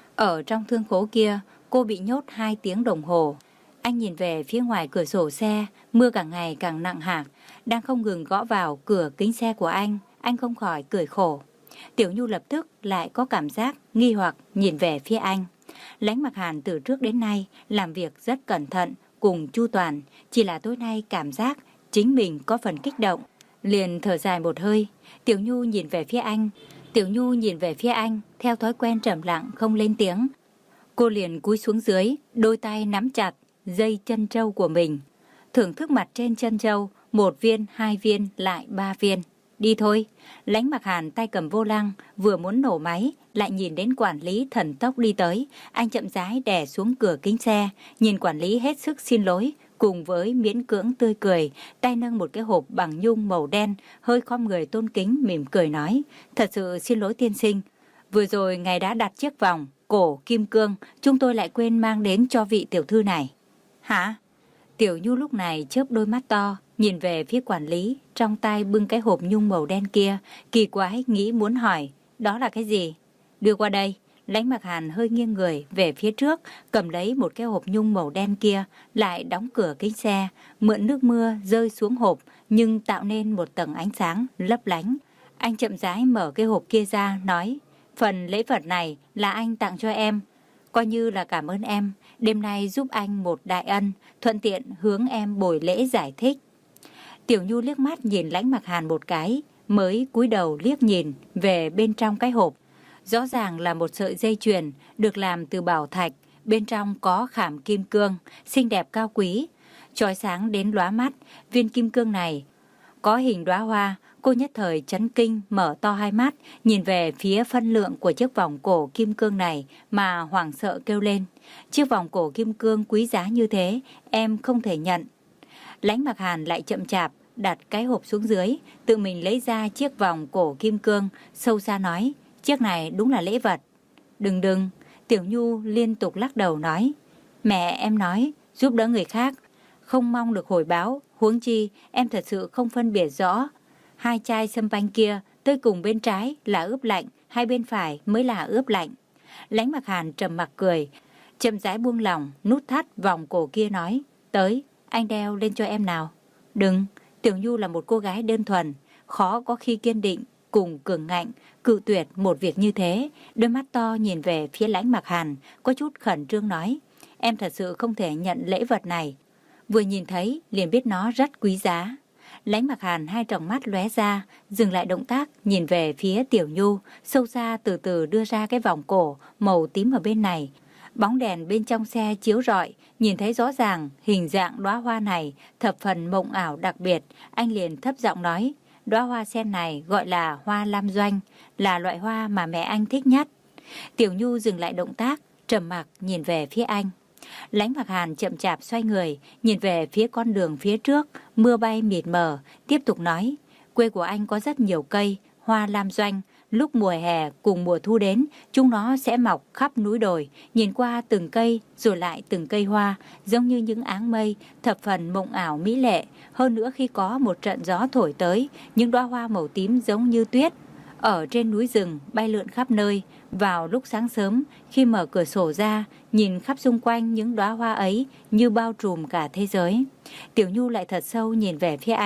Ở trong thương khố kia, cô bị nhốt hai tiếng đồng hồ. Anh nhìn về phía ngoài cửa sổ xe, mưa càng ngày càng nặng hạt, đang không ngừng gõ vào cửa kính xe của anh, anh không khỏi cười khổ. Tiểu Nhu lập tức lại có cảm giác nghi hoặc nhìn về phía anh. Lãnh Mặc Hàn từ trước đến nay làm việc rất cẩn thận, cùng chu toàn, chỉ là tối nay cảm giác chính mình có phần kích động, liền thở dài một hơi. Tiểu Nhu nhìn về phía anh, Tiểu Nhu nhìn về phía anh, theo thói quen trầm lặng không lên tiếng. Cô liền cúi xuống dưới, đôi tay nắm chặt dây chân trâu của mình, thưởng thức mặt trên chân trâu, một viên, hai viên, lại ba viên. Đi thôi. Lãnh Mặc Hàn tay cầm vô lăng, vừa muốn nổ máy, lại nhìn đến quản lý thần tốc đi tới. Anh chậm rãi đè xuống cửa kính xe, nhìn quản lý hết sức xin lỗi, cùng với miễn cưỡng tươi cười, tay nâng một cái hộp bằng nhung màu đen, hơi khom người tôn kính mỉm cười nói, thật sự xin lỗi tiên sinh, vừa rồi ngài đã đặt chiếc vòng cổ kim cương, chúng tôi lại quên mang đến cho vị tiểu thư này. Hả? Tiểu Nhu lúc này chớp đôi mắt to, nhìn về phía quản lý, trong tay bưng cái hộp nhung màu đen kia, kỳ quái nghĩ muốn hỏi, đó là cái gì? Đưa qua đây. Lãnh Mặc Hàn hơi nghiêng người về phía trước, cầm lấy một cái hộp nhung màu đen kia, lại đóng cửa kính xe, mượn nước mưa rơi xuống hộp, nhưng tạo nên một tầng ánh sáng lấp lánh. Anh chậm rãi mở cái hộp kia ra, nói, phần lễ vật này là anh tặng cho em, coi như là cảm ơn em, đêm nay giúp anh một đại ân, thuận tiện hướng em buổi lễ giải thích. Tiểu Nhu liếc mắt nhìn Lãnh Mặc Hàn một cái, mới cúi đầu liếc nhìn về bên trong cái hộp. Rõ ràng là một sợi dây chuyền được làm từ bảo thạch, bên trong có khảm kim cương, xinh đẹp cao quý, chói sáng đến lóa mắt. Viên kim cương này có hình đóa hoa, cô nhất thời chấn kinh, mở to hai mắt, nhìn về phía phân lượng của chiếc vòng cổ kim cương này mà hoảng sợ kêu lên. Chiếc vòng cổ kim cương quý giá như thế, em không thể nhận. Lãnh Mặc Hàn lại chậm chạp đặt cái hộp xuống dưới, tự mình lấy ra chiếc vòng cổ kim cương, sâu xa nói, chiếc này đúng là lễ vật. Đừng đừng, Tiểu Nhu liên tục lắc đầu nói, mẹ em nói, giúp đỡ người khác, không mong được hồi báo, huống chi em thật sự không phân biệt rõ. Hai chai sâm panh kia, tới cùng bên trái là ướp lạnh, hai bên phải mới là ướp lạnh. Lãnh Mặc Hàn trầm mặc cười, chậm rãi buông lỏng, nút thắt vòng cổ kia nói, tới, anh đeo lên cho em nào. Đừng, Tiểu Nhu là một cô gái đơn thuần, khó có khi kiên định, cùng cường ngạnh, cự tuyệt một việc như thế. Đôi mắt to nhìn về phía Lãnh Mặc Hàn, có chút khẩn trương nói, em thật sự không thể nhận lễ vật này. Vừa nhìn thấy, liền biết nó rất quý giá. Lãnh Mặc Hàn hai tròng mắt lóe ra, dừng lại động tác, nhìn về phía Tiểu Nhu, sâu xa từ từ đưa ra cái vòng cổ màu tím ở bên này. Bóng đèn bên trong xe chiếu rọi, nhìn thấy rõ ràng hình dạng đóa hoa này thập phần mộng ảo đặc biệt. Anh liền thấp giọng nói, đóa hoa sen này gọi là hoa lam doanh, là loại hoa mà mẹ anh thích nhất. Tiểu Nhu dừng lại động tác, trầm mặc nhìn về phía anh. Lãnh Mặc Hàn chậm chạp xoay người, nhìn về phía con đường phía trước, mưa bay mịt mờ, tiếp tục nói, quê của anh có rất nhiều cây, hoa lam doanh, lúc mùa hè cùng mùa thu đến, chúng nó sẽ mọc khắp núi đồi, nhìn qua từng cây rồi lại từng cây hoa, giống như những áng mây, thập phần mộng ảo mỹ lệ. Hơn nữa khi có một trận gió thổi tới, những đóa hoa màu tím giống như tuyết ở trên núi rừng bay lượn khắp nơi. Vào lúc sáng sớm, khi mở cửa sổ ra, nhìn khắp xung quanh những đóa hoa ấy như bao trùm cả thế giới. Tiểu Nhu lại thật sâu nhìn về phía anh.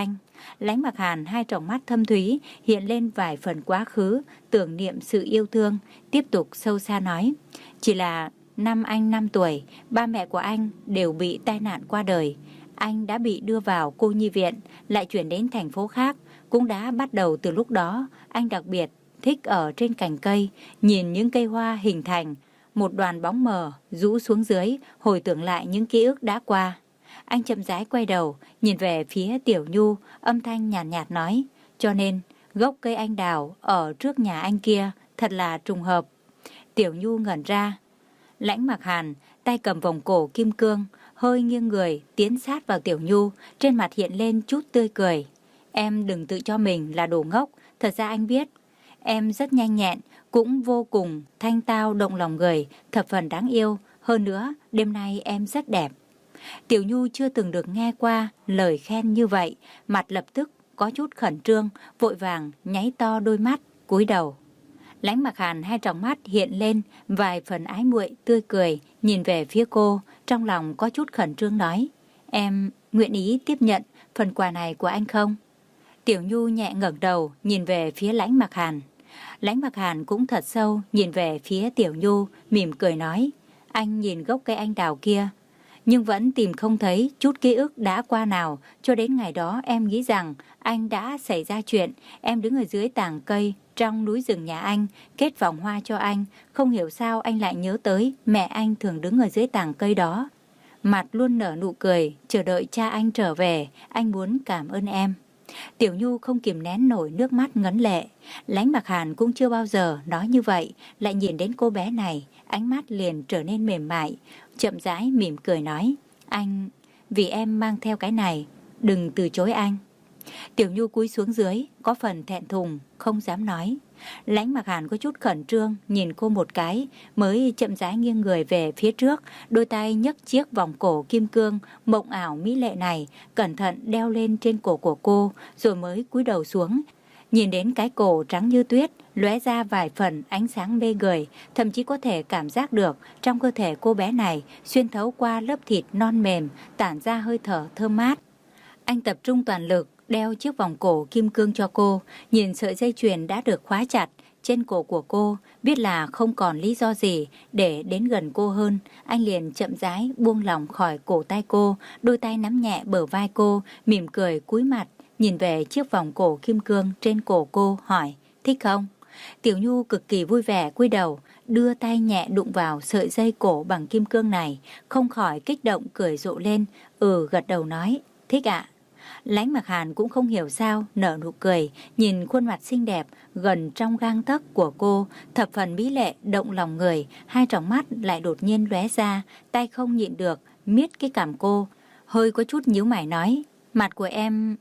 Lãnh Mặc Hàn hai tròng mắt thâm thúy hiện lên vài phần quá khứ, tưởng niệm sự yêu thương, tiếp tục sâu xa nói. Chỉ là năm anh năm tuổi, ba mẹ của anh đều bị tai nạn qua đời. Anh đã bị đưa vào cô nhi viện, lại chuyển đến thành phố khác. Cũng đã bắt đầu từ lúc đó, anh đặc biệt thích ở trên cành cây, nhìn những cây hoa hình thành một đoàn bóng mờ rũ xuống dưới, hồi tưởng lại những ký ức đã qua. Anh chậm rãi quay đầu, nhìn về phía Tiểu Nhu, âm thanh nhàn nhạt, nhạt nói, cho nên gốc cây anh đào ở trước nhà anh kia thật là trùng hợp. Tiểu Nhu ngẩn ra. Lãnh Mặc Hàn tay cầm vòng cổ kim cương, hơi nghiêng người tiến sát vào Tiểu Nhu, trên mặt hiện lên chút tươi cười. Em đừng tự cho mình là đồ ngốc, thật ra anh biết em rất nhanh nhẹn, cũng vô cùng thanh tao động lòng người, thập phần đáng yêu. Hơn nữa, đêm nay em rất đẹp. Tiểu Nhu chưa từng được nghe qua lời khen như vậy, mặt lập tức có chút khẩn trương, vội vàng nháy to đôi mắt, cúi đầu. Lãnh Mặc Hàn hai tròng mắt hiện lên vài phần ái muội tươi cười, nhìn về phía cô, trong lòng có chút khẩn trương nói, em nguyện ý tiếp nhận phần quà này của anh không? Tiểu Nhu nhẹ ngẩng đầu nhìn về phía Lãnh Mặc Hàn. Lãnh Mặc Hàn cũng thật sâu nhìn về phía Tiểu Nhu, mỉm cười nói, anh nhìn gốc cây anh đào kia, nhưng vẫn tìm không thấy chút ký ức đã qua nào. Cho đến ngày đó em nghĩ rằng anh đã xảy ra chuyện. Em đứng ở dưới tàng cây trong núi rừng nhà anh, kết vòng hoa cho anh. Không hiểu sao anh lại nhớ tới mẹ anh thường đứng ở dưới tàng cây đó, mặt luôn nở nụ cười, chờ đợi cha anh trở về. Anh muốn cảm ơn em. Tiểu Nhu không kìm nén nổi nước mắt ngấn lệ. Lãnh Mặc Hàn cũng chưa bao giờ nói như vậy, lại nhìn đến cô bé này, ánh mắt liền trở nên mềm mại, chậm rãi mỉm cười nói, anh, vì em mang theo cái này, đừng từ chối anh. Tiểu Nhu cúi xuống dưới, có phần thẹn thùng, không dám nói. Lãnh Mặc Hàn có chút khẩn trương, nhìn cô một cái, mới chậm rãi nghiêng người về phía trước, đôi tay nhấc chiếc vòng cổ kim cương mộng ảo mỹ lệ này, cẩn thận đeo lên trên cổ của cô, rồi mới cúi đầu xuống. Nhìn đến cái cổ trắng như tuyết, lóe ra vài phần ánh sáng mê người, thậm chí có thể cảm giác được trong cơ thể cô bé này xuyên thấu qua lớp thịt non mềm, tản ra hơi thở thơm mát. Anh tập trung toàn lực đeo chiếc vòng cổ kim cương cho cô, nhìn sợi dây chuyền đã được khóa chặt trên cổ của cô, biết là không còn lý do gì để đến gần cô hơn. Anh liền chậm rãi buông lỏng khỏi cổ tay cô, đôi tay nắm nhẹ bờ vai cô, mỉm cười cúi mặt nhìn về chiếc vòng cổ kim cương trên cổ cô, hỏi, thích không? Tiểu Nhu cực kỳ vui vẻ cúi đầu, đưa tay nhẹ đụng vào sợi dây cổ bằng kim cương này, không khỏi kích động cười rộ lên, ừ gật đầu nói, thích ạ. Lãnh Mặc Hàn cũng không hiểu sao, nở nụ cười, nhìn khuôn mặt xinh đẹp, gần trong gang tấc của cô, thập phần mỹ lệ, động lòng người, hai tròng mắt lại đột nhiên lóe ra, tay không nhịn được, miết cái cằm cô, hơi có chút nhíu mày nói, mặt của em...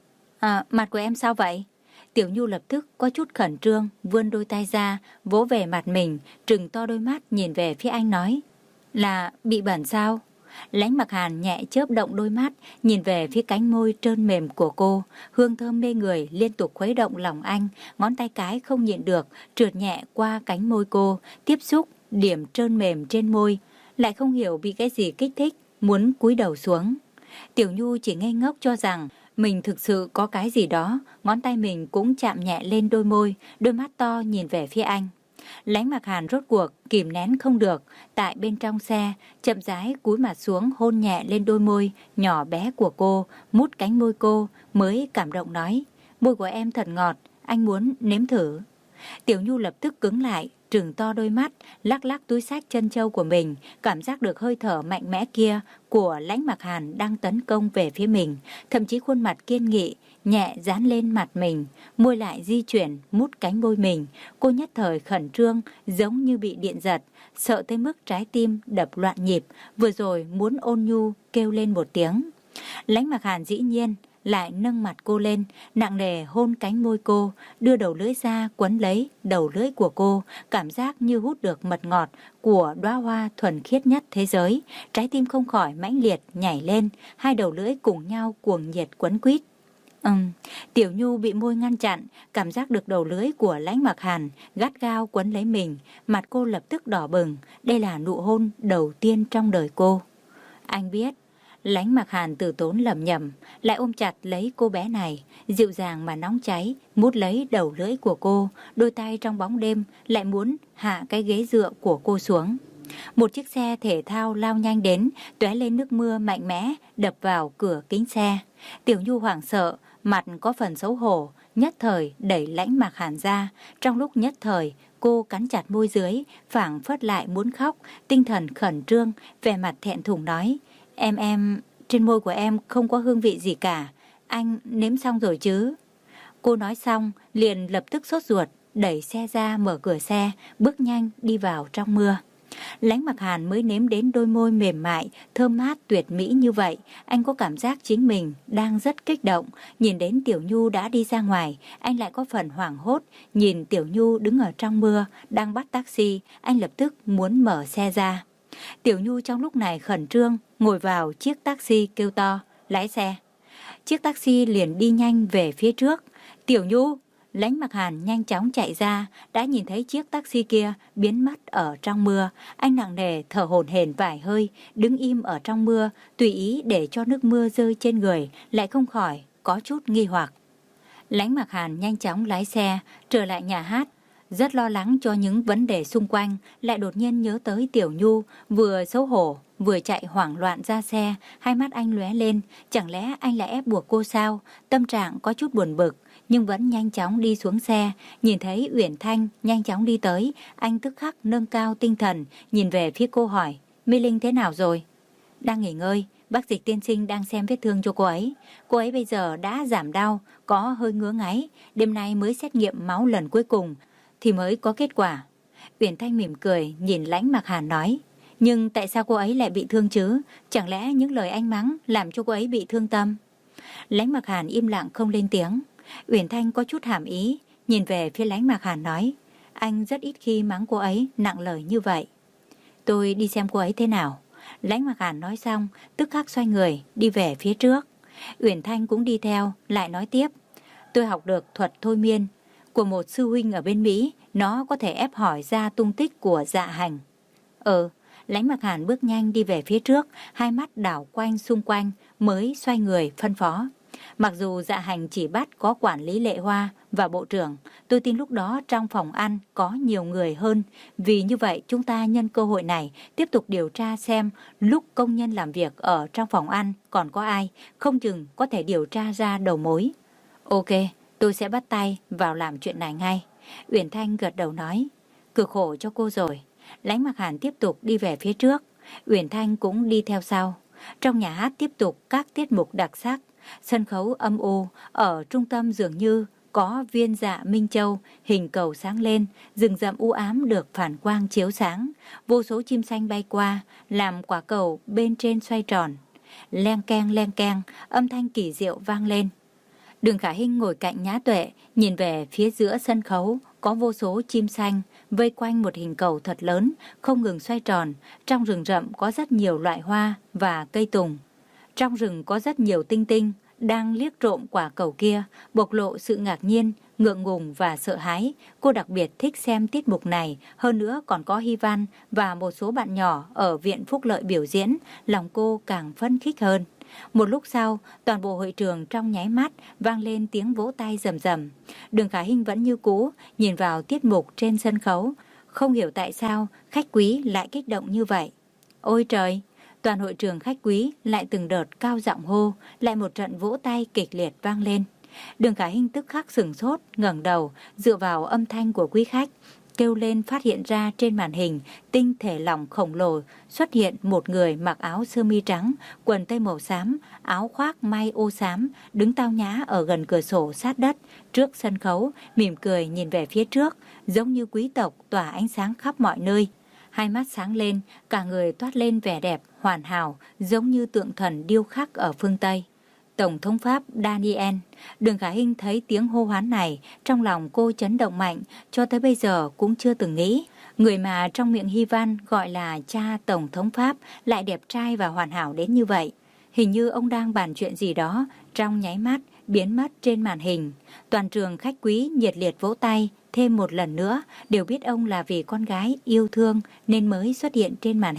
À, mặt của em sao vậy? Tiểu Nhu lập tức có chút khẩn trương, vươn đôi tay ra, vỗ về mặt mình, trừng to đôi mắt nhìn về phía anh nói, là bị bẩn sao? Lãnh Mặc Hàn nhẹ chớp động đôi mắt, nhìn về phía cánh môi trơn mềm của cô, hương thơm mê người liên tục khuấy động lòng anh, ngón tay cái không nhịn được, trượt nhẹ qua cánh môi cô, tiếp xúc điểm trơn mềm trên môi, lại không hiểu bị cái gì kích thích, muốn cúi đầu xuống. Tiểu Nhu chỉ ngây ngốc cho rằng mình thực sự có cái gì đó, ngón tay mình cũng chạm nhẹ lên đôi môi, đôi mắt to nhìn về phía anh. Lãnh Mặc Hàn rốt cuộc kìm nén không được, tại bên trong xe chậm rãi cúi mặt xuống hôn nhẹ lên đôi môi nhỏ bé của cô, mút cánh môi cô, mới cảm động nói, môi của em thật ngọt, anh muốn nếm thử. Tiểu Nhu lập tức cứng lại, trừng to đôi mắt, lắc lắc túi xách chân châu của mình, cảm giác được hơi thở mạnh mẽ kia của Lãnh Mặc Hàn đang tấn công về phía mình, thậm chí khuôn mặt kiên nghị nhẹ dán lên mặt mình, môi lại di chuyển mút cánh môi mình. Cô nhất thời khẩn trương, giống như bị điện giật, sợ tới mức trái tim đập loạn nhịp, vừa rồi muốn ôn nhu kêu lên một tiếng. Lãnh Mặc Hàn dĩ nhiên lại nâng mặt cô lên, nặng nề hôn cánh môi cô, đưa đầu lưỡi ra quấn lấy đầu lưỡi của cô, cảm giác như hút được mật ngọt của đóa hoa thuần khiết nhất thế giới. Trái tim không khỏi mãnh liệt nhảy lên, hai đầu lưỡi cùng nhau cuồng nhiệt quấn quýt. Ừm, Tiểu Nhu bị môi ngăn chặn, cảm giác được đầu lưỡi của Lãnh Mặc Hàn gắt gao quấn lấy mình, mặt cô lập tức đỏ bừng, đây là nụ hôn đầu tiên trong đời cô. Anh biết, Lánh Mặc Hàn từ tốn lẩm nhẩm, lại ôm chặt lấy cô bé này, dịu dàng mà nóng cháy, mút lấy đầu lưỡi của cô, đôi tay trong bóng đêm lại muốn hạ cái ghế dựa của cô xuống. Một chiếc xe thể thao lao nhanh đến, tóe lên nước mưa mạnh mẽ, đập vào cửa kính xe. Tiểu Nhu hoảng sợ, mặt có phần xấu hổ, nhất thời đẩy Lãnh Mặc Hàn ra. Trong lúc nhất thời, cô cắn chặt môi dưới, phảng phất lại muốn khóc, tinh thần khẩn trương, vẻ mặt thẹn thùng nói: Em em, trên môi của em không có hương vị gì cả, anh nếm xong rồi chứ? Cô nói xong, liền lập tức sốt ruột, đẩy xe ra mở cửa xe, bước nhanh đi vào trong mưa. Lãnh Mặc Hàn mới nếm đến đôi môi mềm mại, thơm mát tuyệt mỹ như vậy, anh có cảm giác chính mình đang rất kích động. Nhìn đến Tiểu Nhu đã đi ra ngoài, anh lại có phần hoảng hốt. Nhìn Tiểu Nhu đứng ở trong mưa, đang bắt taxi, anh lập tức muốn mở xe ra. Tiểu Nhu trong lúc này khẩn trương, ngồi vào chiếc taxi kêu to: Lái xe! Chiếc taxi liền đi nhanh về phía trước. Tiểu Nhu! Lãnh Mặc Hàn nhanh chóng chạy ra, đã nhìn thấy chiếc taxi kia biến mất ở trong mưa. Anh nặng nề thở hổn hển vài hơi, đứng im ở trong mưa, tùy ý để cho nước mưa rơi trên người, lại không khỏi có chút nghi hoặc. Lãnh Mặc Hàn nhanh chóng lái xe trở lại nhà hát, rất lo lắng cho những vấn đề xung quanh, lại đột nhiên nhớ tới Tiểu Nhu, vừa xấu hổ vừa chạy hoảng loạn ra xe. Hai mắt anh lóe lên, chẳng lẽ anh lại ép buộc cô sao? Tâm trạng có chút buồn bực, nhưng vẫn nhanh chóng đi xuống xe. Nhìn thấy Uyển Thanh nhanh chóng đi tới, anh tức khắc nâng cao tinh thần, nhìn về phía cô hỏi: My Linh thế nào rồi? Đang nghỉ ngơi, bác Dịch tiên sinh đang xem vết thương cho cô ấy. Cô ấy bây giờ đã giảm đau, có hơi ngứa ngáy, đêm nay mới xét nghiệm máu lần cuối cùng thì mới có kết quả. Uyển Thanh mỉm cười nhìn Lãnh Mặc Hàn nói: Nhưng tại sao cô ấy lại bị thương chứ? Chẳng lẽ những lời anh mắng làm cho cô ấy bị thương tâm? Lãnh Mặc Hàn im lặng không lên tiếng. Uyển Thanh có chút hàm ý, nhìn về phía Lãnh Mặc Hàn nói: Anh rất ít khi mắng cô ấy nặng lời như vậy. Tôi đi xem cô ấy thế nào. Lãnh Mặc Hàn nói xong, tức khắc xoay người đi về phía trước. Uyển Thanh cũng đi theo, lại nói tiếp: Tôi học được thuật thôi miên của một sư huynh ở bên Mỹ, nó có thể ép hỏi ra tung tích của Dạ Hành. Ừ. Lãnh Mặc Hàn bước nhanh đi về phía trước, hai mắt đảo quanh xung quanh mới xoay người phân phó: Mặc dù Dạ Hành chỉ bắt có quản lý Lệ Hoa và bộ trưởng, tôi tin lúc đó trong phòng ăn có nhiều người hơn. Vì như vậy chúng ta nhân cơ hội này tiếp tục điều tra xem lúc công nhân làm việc ở trong phòng ăn còn có ai, không chừng có thể điều tra ra đầu mối. Ok, tôi sẽ bắt tay vào làm chuyện này ngay. Uyển Thanh gật đầu nói: Cực khổ cho cô rồi. Lãnh Mặc Hàn tiếp tục đi về phía trước, Uyển Thanh cũng đi theo sau. Trong nhà hát tiếp tục các tiết mục đặc sắc. Sân khấu âm u, ở trung tâm dường như có viên dạ Minh Châu, hình cầu sáng lên, rừng rậm u ám được phản quang chiếu sáng. Vô số chim xanh bay qua, làm quả cầu bên trên xoay tròn. Leng keng leng keng, âm thanh kỳ diệu vang lên. Đường Khả Hinh ngồi cạnh Nhã Tuệ, nhìn về phía giữa sân khấu, có vô số chim xanh vây quanh một hình cầu thật lớn, không ngừng xoay tròn. Trong rừng rậm có rất nhiều loại hoa và cây tùng. Trong rừng có rất nhiều tinh tinh đang liếc trộm quả cầu kia, bộc lộ sự ngạc nhiên, ngượng ngùng và sợ hãi. Cô đặc biệt thích xem tiết mục này, hơn nữa còn có Hy Văn và một số bạn nhỏ ở Viện Phúc Lợi biểu diễn, lòng cô càng phấn khích hơn. Một lúc sau, toàn bộ hội trường trong nháy mắt vang lên tiếng vỗ tay rầm rầm. Đường Khả Hinh vẫn như cũ, nhìn vào tiết mục trên sân khấu, không hiểu tại sao khách quý lại kích động như vậy. Ôi trời! Toàn hội trường khách quý lại từng đợt cao giọng hô, lại một trận vỗ tay kịch liệt vang lên. Đường Khả Hinh tức khắc sửng sốt, ngẩng đầu, dựa vào âm thanh của quý khách, kêu lên phát hiện ra trên màn hình tinh thể lỏng khổng lồ xuất hiện một người mặc áo sơ mi trắng, quần tây màu xám, áo khoác may ô xám, đứng tao nhã ở gần cửa sổ sát đất, trước sân khấu, mỉm cười nhìn về phía trước, giống như quý tộc tỏa ánh sáng khắp mọi nơi. Hai mắt sáng lên, cả người toát lên vẻ đẹp, hoàn hảo, giống như tượng thần điêu khắc ở phương Tây. Tổng thống Pháp Daniel. Đường Khả Hinh thấy tiếng hô hoán này, trong lòng cô chấn động mạnh, cho tới bây giờ cũng chưa từng nghĩ. Người mà trong miệng Hy Văn gọi là cha Tổng thống Pháp lại đẹp trai và hoàn hảo đến như vậy. Hình như ông đang bàn chuyện gì đó, trong nháy mắt, biến mất trên màn hình. Toàn trường khách quý nhiệt liệt vỗ tay, thêm một lần nữa, đều biết ông là vì con gái yêu thương nên mới xuất hiện trên màn hình.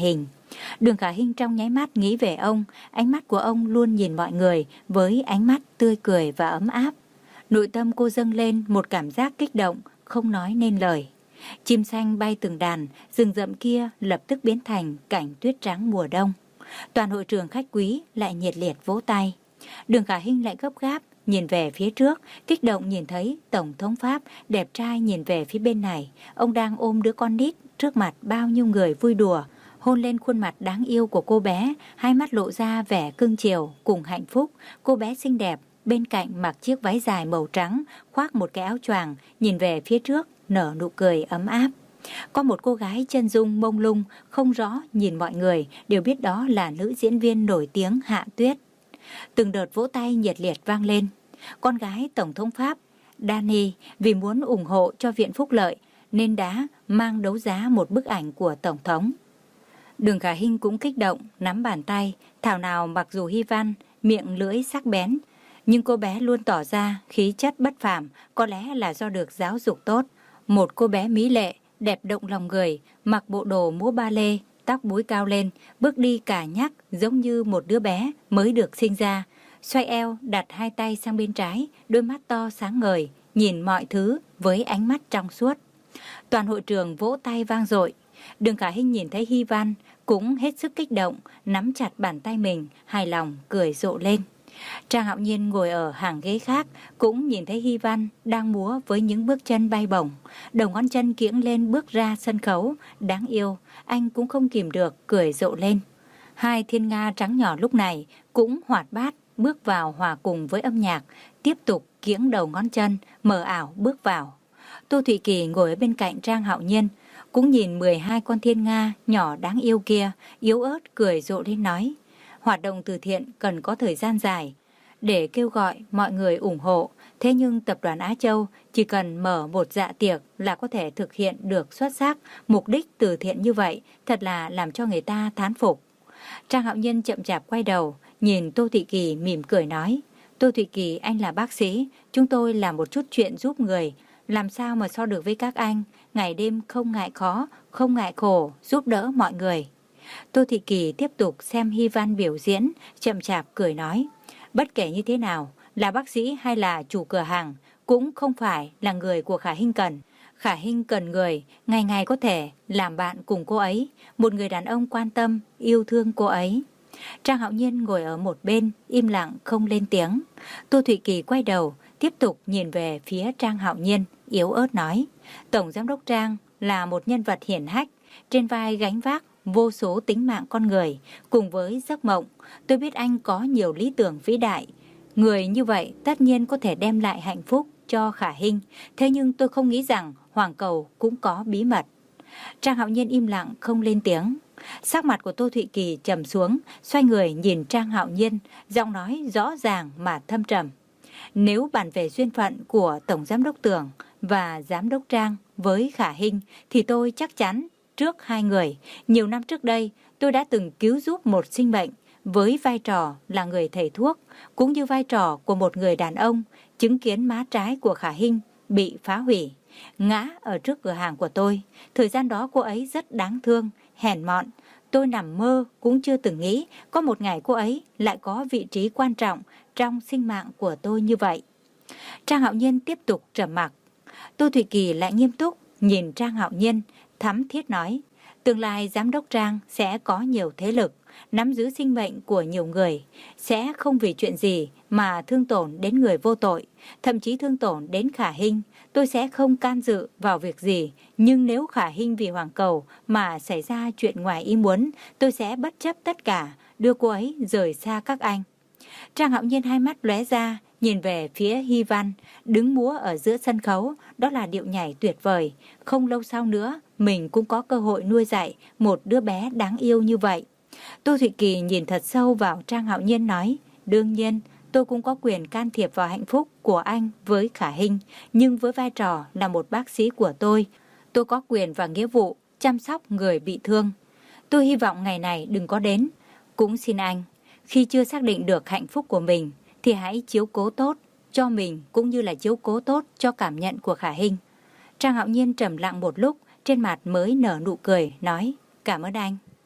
Đường Khả Hinh trong nháy mắt nghĩ về ông, ánh mắt của ông luôn nhìn mọi người với ánh mắt tươi cười và ấm áp. Nội tâm cô dâng lên một cảm giác kích động, không nói nên lời. Chim xanh bay từng đàn, rừng rậm kia lập tức biến thành cảnh tuyết trắng mùa đông. Toàn hội trường khách quý lại nhiệt liệt vỗ tay. Đường Khả Hinh lại gấp gáp, nhìn về phía trước, kích động nhìn thấy Tổng thống Pháp đẹp trai nhìn về phía bên này. Ông đang ôm đứa con nít, trước mặt bao nhiêu người vui đùa, hôn lên khuôn mặt đáng yêu của cô bé, hai mắt lộ ra vẻ cưng chiều cùng hạnh phúc. Cô bé xinh đẹp, bên cạnh mặc chiếc váy dài màu trắng, khoác một cái áo choàng, nhìn về phía trước, nở nụ cười ấm áp. Có một cô gái chân dung mông lung, không rõ, nhìn mọi người đều biết đó là nữ diễn viên nổi tiếng Hạ Tuyết. Từng đợt vỗ tay nhiệt liệt vang lên. Con gái Tổng thống Pháp, Dani, vì muốn ủng hộ cho Viện Phúc Lợi, nên đã mang đấu giá một bức ảnh của Tổng thống. Đường Khả Hinh cũng kích động, nắm bàn tay, thảo nào mặc dù Hy Văn, miệng lưỡi sắc bén, nhưng cô bé luôn tỏ ra khí chất bất phàm, có lẽ là do được giáo dục tốt. Một cô bé mỹ lệ, đẹp động lòng người, mặc bộ đồ múa ba lê, tóc búi cao lên, bước đi cả nhắc giống như một đứa bé mới được sinh ra. Xoay eo, đặt hai tay sang bên trái, đôi mắt to sáng ngời, nhìn mọi thứ với ánh mắt trong suốt. Toàn hội trường vỗ tay vang dội. Đường Khả Hinh nhìn thấy Hy Văn cũng hết sức kích động, nắm chặt bàn tay mình, hài lòng cười rộ lên. Trang Hạo Nhiên ngồi ở hàng ghế khác cũng nhìn thấy Hy Văn đang múa với những bước chân bay bổng, đầu ngón chân kiễng lên bước ra sân khấu, đáng yêu, anh cũng không kìm được cười rộ lên. Hai thiên nga trắng nhỏ lúc này cũng hoạt bát bước vào hòa cùng với âm nhạc, tiếp tục kiễng đầu ngón chân, mờ ảo bước vào. Tô Thụy Kỳ ngồi ở bên cạnh Trang Hạo Nhiên, cũng nhìn mười hai con thiên nga nhỏ đáng yêu kia, yếu ớt cười rộ lên nói: hoạt động từ thiện cần có thời gian dài để kêu gọi mọi người ủng hộ, thế nhưng Tập đoàn Á Châu chỉ cần mở một dạ tiệc là có thể thực hiện được xuất sắc mục đích từ thiện như vậy, thật là làm cho người ta thán phục. Trang Hạo Nhiên chậm chạp quay đầu, nhìn Tô Thụy Kỳ mỉm cười nói: Tô Thụy Kỳ, anh là bác sĩ, chúng tôi làm một chút chuyện giúp người, làm sao mà so được với các anh, ngày đêm không ngại khó, không ngại khổ, giúp đỡ mọi người. Tô Thị Kỳ tiếp tục xem Hy Văn biểu diễn, chậm chạp cười nói: bất kể như thế nào, là bác sĩ hay là chủ cửa hàng, cũng không phải là người của Khả Hinh cần. Khả Hinh cần người, ngày ngày có thể làm bạn cùng cô ấy, một người đàn ông quan tâm, yêu thương cô ấy. Trang Hạo Nhiên ngồi ở một bên, im lặng không lên tiếng. Tô Thụy Kỳ quay đầu, tiếp tục nhìn về phía Trang Hạo Nhiên, yếu ớt nói: Tổng Giám đốc Trang là một nhân vật hiển hách, trên vai gánh vác vô số tính mạng con người, cùng với giấc mộng. Tôi biết anh có nhiều lý tưởng vĩ đại. Người như vậy tất nhiên có thể đem lại hạnh phúc cho Khả Hinh. Thế nhưng tôi không nghĩ rằng Hoàng Cầu cũng có bí mật. Trang Hạo Nhiên im lặng không lên tiếng. Sắc mặt của Tô Thụy Kỳ trầm xuống, xoay người nhìn Trang Hạo Nhiên, giọng nói rõ ràng mà thâm trầm: nếu bàn về duyên phận của Tổng Giám đốc Tưởng và Giám đốc Trang với Khả Hinh thì tôi chắc chắn trước hai người. Nhiều năm trước đây, tôi đã từng cứu giúp một sinh mệnh với vai trò là người thầy thuốc, cũng như vai trò của một người đàn ông, chứng kiến má trái của Khả Hinh bị phá hủy, ngã ở trước cửa hàng của tôi. Thời gian đó cô ấy rất đáng thương, hèn mọn. Tôi nằm mơ cũng chưa từng nghĩ có một ngày cô ấy lại có vị trí quan trọng trong sinh mạng của tôi như vậy. Trang Hạo Nhiên tiếp tục trầm mặc. Tô Thụy Kỳ lại nghiêm túc nhìn Trang Hạo Nhiên, thắm thiết nói: tương lai Giám đốc Trang sẽ có nhiều thế lực, nắm giữ sinh mệnh của nhiều người, sẽ không vì chuyện gì mà thương tổn đến người vô tội, thậm chí thương tổn đến Khả Hinh. Tôi sẽ không can dự vào việc gì, nhưng nếu Khả Hinh vì Hoàng Cầu mà xảy ra chuyện ngoài ý muốn, tôi sẽ bất chấp tất cả, đưa cô ấy rời xa các anh. Trang Hạo Nhiên hai mắt lóe ra, nhìn về phía Hy Văn, đứng múa ở giữa sân khấu, đó là điệu nhảy tuyệt vời. Không lâu sau nữa, mình cũng có cơ hội nuôi dạy một đứa bé đáng yêu như vậy. Tô Thụy Kỳ nhìn thật sâu vào Trang Hạo Nhiên nói: đương nhiên, tôi cũng có quyền can thiệp vào hạnh phúc của anh với Khả Hinh, nhưng với vai trò là một bác sĩ của tôi, tôi có quyền và nghĩa vụ chăm sóc người bị thương. Tôi hy vọng ngày này đừng có đến. Cũng xin anh, khi chưa xác định được hạnh phúc của mình, thì hãy chiếu cố tốt cho mình cũng như là chiếu cố tốt cho cảm nhận của Khả Hinh. Trang Hạo Nhiên trầm lặng một lúc, trên mặt mới nở nụ cười, nói: cảm ơn anh.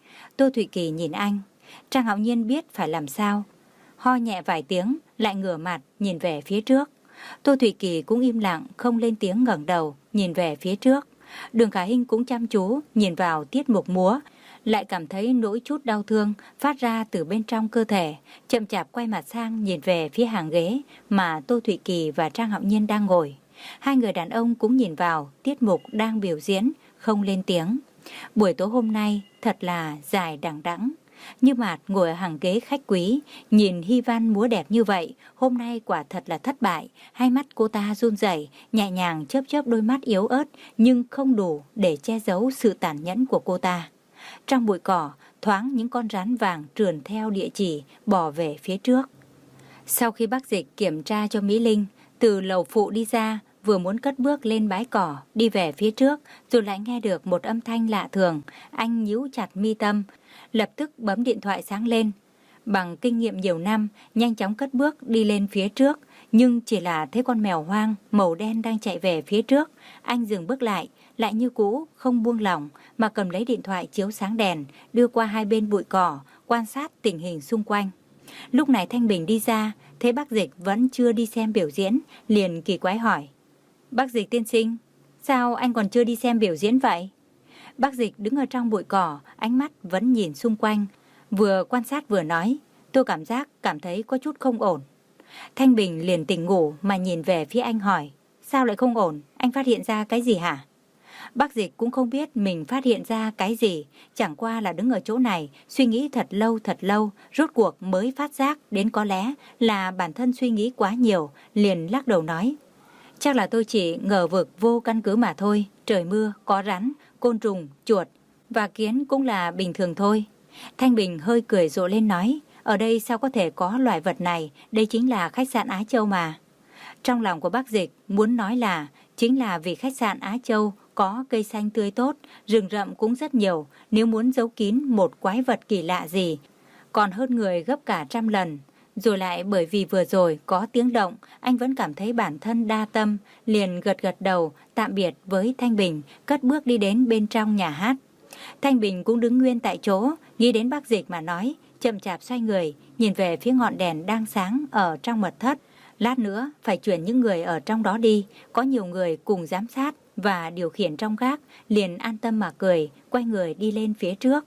Tô Thụy Kỳ nhìn anh. Trang Hạo Nhiên biết phải làm sao. Ho nhẹ vài tiếng, lại ngửa mặt nhìn về phía trước. Tô Thụy Kỳ cũng im lặng, không lên tiếng, ngẩng đầu nhìn về phía trước. Đường Khả Hinh cũng chăm chú nhìn vào tiết mục múa, lại cảm thấy nỗi chút đau thương phát ra từ bên trong cơ thể, chậm chạp quay mặt sang nhìn về phía hàng ghế mà Tô Thụy Kỳ và Trang Hạo Nhiên đang ngồi. Hai người đàn ông cũng nhìn vào tiết mục đang biểu diễn, không lên tiếng. Buổi tối hôm nay thật là dài đằng đẵng. Như Mạt ngồi ở hàng ghế khách quý, nhìn Hy Văn múa đẹp như vậy, hôm nay quả thật là thất bại. Hai mắt cô ta run rẩy, nhẹ nhàng chớp chớp đôi mắt yếu ớt, nhưng không đủ để che giấu sự tàn nhẫn của cô ta. Trong bụi cỏ, thoáng những con rắn vàng trườn theo địa chỉ, bò về phía trước. Sau khi bác Dịch kiểm tra cho Mỹ Linh, từ lầu phụ đi ra, vừa muốn cất bước lên bãi cỏ, đi về phía trước, rồi lại nghe được một âm thanh lạ thường. Anh nhíu chặt mi tâm, lập tức bấm điện thoại sáng lên. Bằng kinh nghiệm nhiều năm, nhanh chóng cất bước đi lên phía trước, nhưng chỉ là thấy con mèo hoang màu đen đang chạy về phía trước. Anh dừng bước lại, lại như cũ, không buông lỏng, mà cầm lấy điện thoại chiếu sáng đèn, đưa qua hai bên bụi cỏ, quan sát tình hình xung quanh. Lúc này Thanh Bình đi ra, thấy bác Dịch vẫn chưa đi xem biểu diễn, liền kỳ quái hỏi: Bác Dịch tiên sinh, sao anh còn chưa đi xem biểu diễn vậy? Bác Dịch đứng ở trong bụi cỏ, ánh mắt vẫn nhìn xung quanh, vừa quan sát vừa nói: Tôi cảm giác cảm thấy có chút không ổn. Thanh Bình liền tỉnh ngủ mà nhìn về phía anh hỏi: Sao lại không ổn? Anh phát hiện ra cái gì hả? Bác Dịch cũng không biết mình phát hiện ra cái gì, chẳng qua là đứng ở chỗ này suy nghĩ thật lâu thật lâu, rốt cuộc mới phát giác đến có lẽ là bản thân suy nghĩ quá nhiều, liền lắc đầu nói: Chắc là tôi chỉ ngờ vực vô căn cứ mà thôi, trời mưa, có rắn, côn trùng, chuột và kiến cũng là bình thường thôi. Thanh Bình hơi cười rộ lên nói: Ở đây sao có thể có loài vật này, đây chính là khách sạn Á Châu mà. Trong lòng của bác Dịch muốn nói là chính là vì khách sạn Á Châu có cây xanh tươi tốt, rừng rậm cũng rất nhiều, nếu muốn giấu kín một quái vật kỳ lạ gì, còn hơn người gấp cả trăm lần. Rồi lại bởi vì vừa rồi có tiếng động, anh vẫn cảm thấy bản thân đa tâm, liền gật gật đầu, tạm biệt với Thanh Bình, cất bước đi đến bên trong nhà hát. Thanh Bình cũng đứng nguyên tại chỗ, nghĩ đến bác Dịch mà nói, chậm chạp xoay người, nhìn về phía ngọn đèn đang sáng ở trong mật thất. Lát nữa phải chuyển những người ở trong đó đi, có nhiều người cùng giám sát và điều khiển trong gác, liền an tâm mà cười, quay người đi lên phía trước.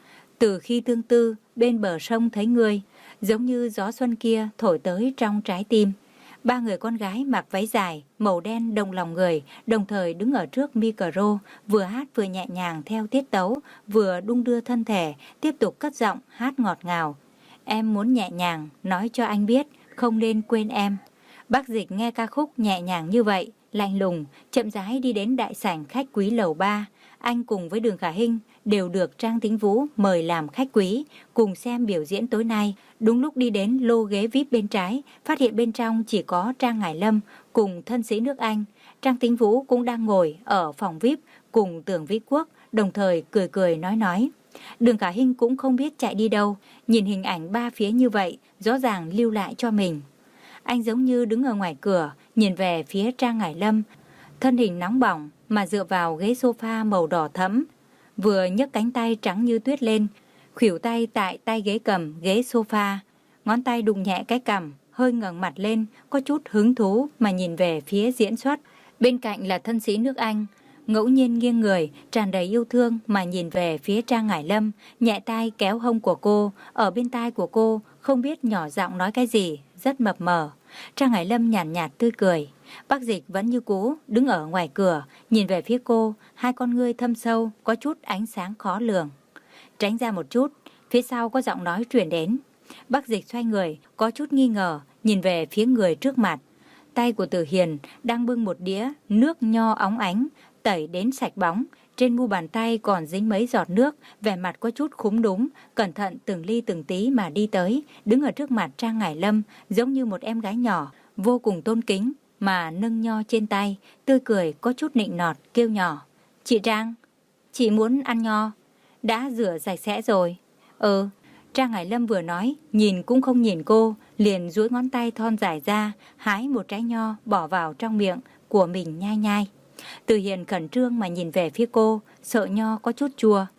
Từ khi tương tư, bên bờ sông thấy ngươi, giống như gió xuân kia thổi tới trong trái tim. Ba người con gái mặc váy dài, màu đen đồng lòng người, đồng thời đứng ở trước micro, vừa hát vừa nhẹ nhàng theo tiết tấu, vừa đung đưa thân thể, tiếp tục cất giọng hát ngọt ngào. Em muốn nhẹ nhàng, nói cho anh biết, không nên quên em. Bác Dịch nghe ca khúc nhẹ nhàng như vậy, lạnh lùng, chậm rãi đi đến đại sảnh khách quý lầu ba. Anh cùng với Đường Khả Hinh đều được Trang Tĩnh Vũ mời làm khách quý, cùng xem biểu diễn tối nay. Đúng lúc đi đến lô ghế vi ai pi bên trái, phát hiện bên trong chỉ có Trang Ngải Lâm cùng thân sĩ nước Anh. Trang Tĩnh Vũ cũng đang ngồi ở phòng vi ai pi cùng Tưởng Vĩ Quốc, đồng thời cười cười nói nói. Đường Khả Hinh cũng không biết chạy đi đâu, nhìn hình ảnh ba phía như vậy, rõ ràng lưu lại cho mình. Anh giống như đứng ở ngoài cửa, nhìn về phía Trang Ngải Lâm, thân hình nóng bỏng mà dựa vào ghế sofa màu đỏ thẫm, vừa nhấc cánh tay trắng như tuyết lên, khuỷu tay tại tay ghế cầm ghế sofa, ngón tay đụng nhẹ cái cằm, hơi ngẩng mặt lên, có chút hứng thú mà nhìn về phía diễn xuất. Bên cạnh là thân sĩ nước Anh, ngẫu nhiên nghiêng người, tràn đầy yêu thương mà nhìn về phía Trang Ngải Lâm, nhẹ tay kéo hông của cô, ở bên tai của cô, không biết nhỏ giọng nói cái gì, rất mập mờ. Trang Ngải Lâm nhàn nhạt, nhạt tươi cười. Bác Dịch vẫn như cũ, đứng ở ngoài cửa, nhìn về phía cô, hai con ngươi thâm sâu, có chút ánh sáng khó lường. Tránh ra một chút, phía sau có giọng nói truyền đến. Bác Dịch xoay người, có chút nghi ngờ, nhìn về phía người trước mặt. Tay của Tử Hiền đang bưng một đĩa nước nho óng ánh, tẩy đến sạch bóng. Trên mu bàn tay còn dính mấy giọt nước, vẻ mặt có chút khúm núm, cẩn thận từng ly từng tí mà đi tới, đứng ở trước mặt Trang Ngải Lâm, giống như một em gái nhỏ, vô cùng tôn kính, mà nâng nho trên tay, tươi cười có chút nịnh nọt, kêu nhỏ. Chị Trang, chị muốn ăn nho, đã rửa sạch sẽ rồi. Ừ, Trang Ngải Lâm vừa nói, nhìn cũng không nhìn cô, liền duỗi ngón tay thon dài ra, hái một trái nho bỏ vào trong miệng của mình nhai nhai. Từ Hiền khẩn trương mà nhìn về phía cô, sợ nho có chút chua.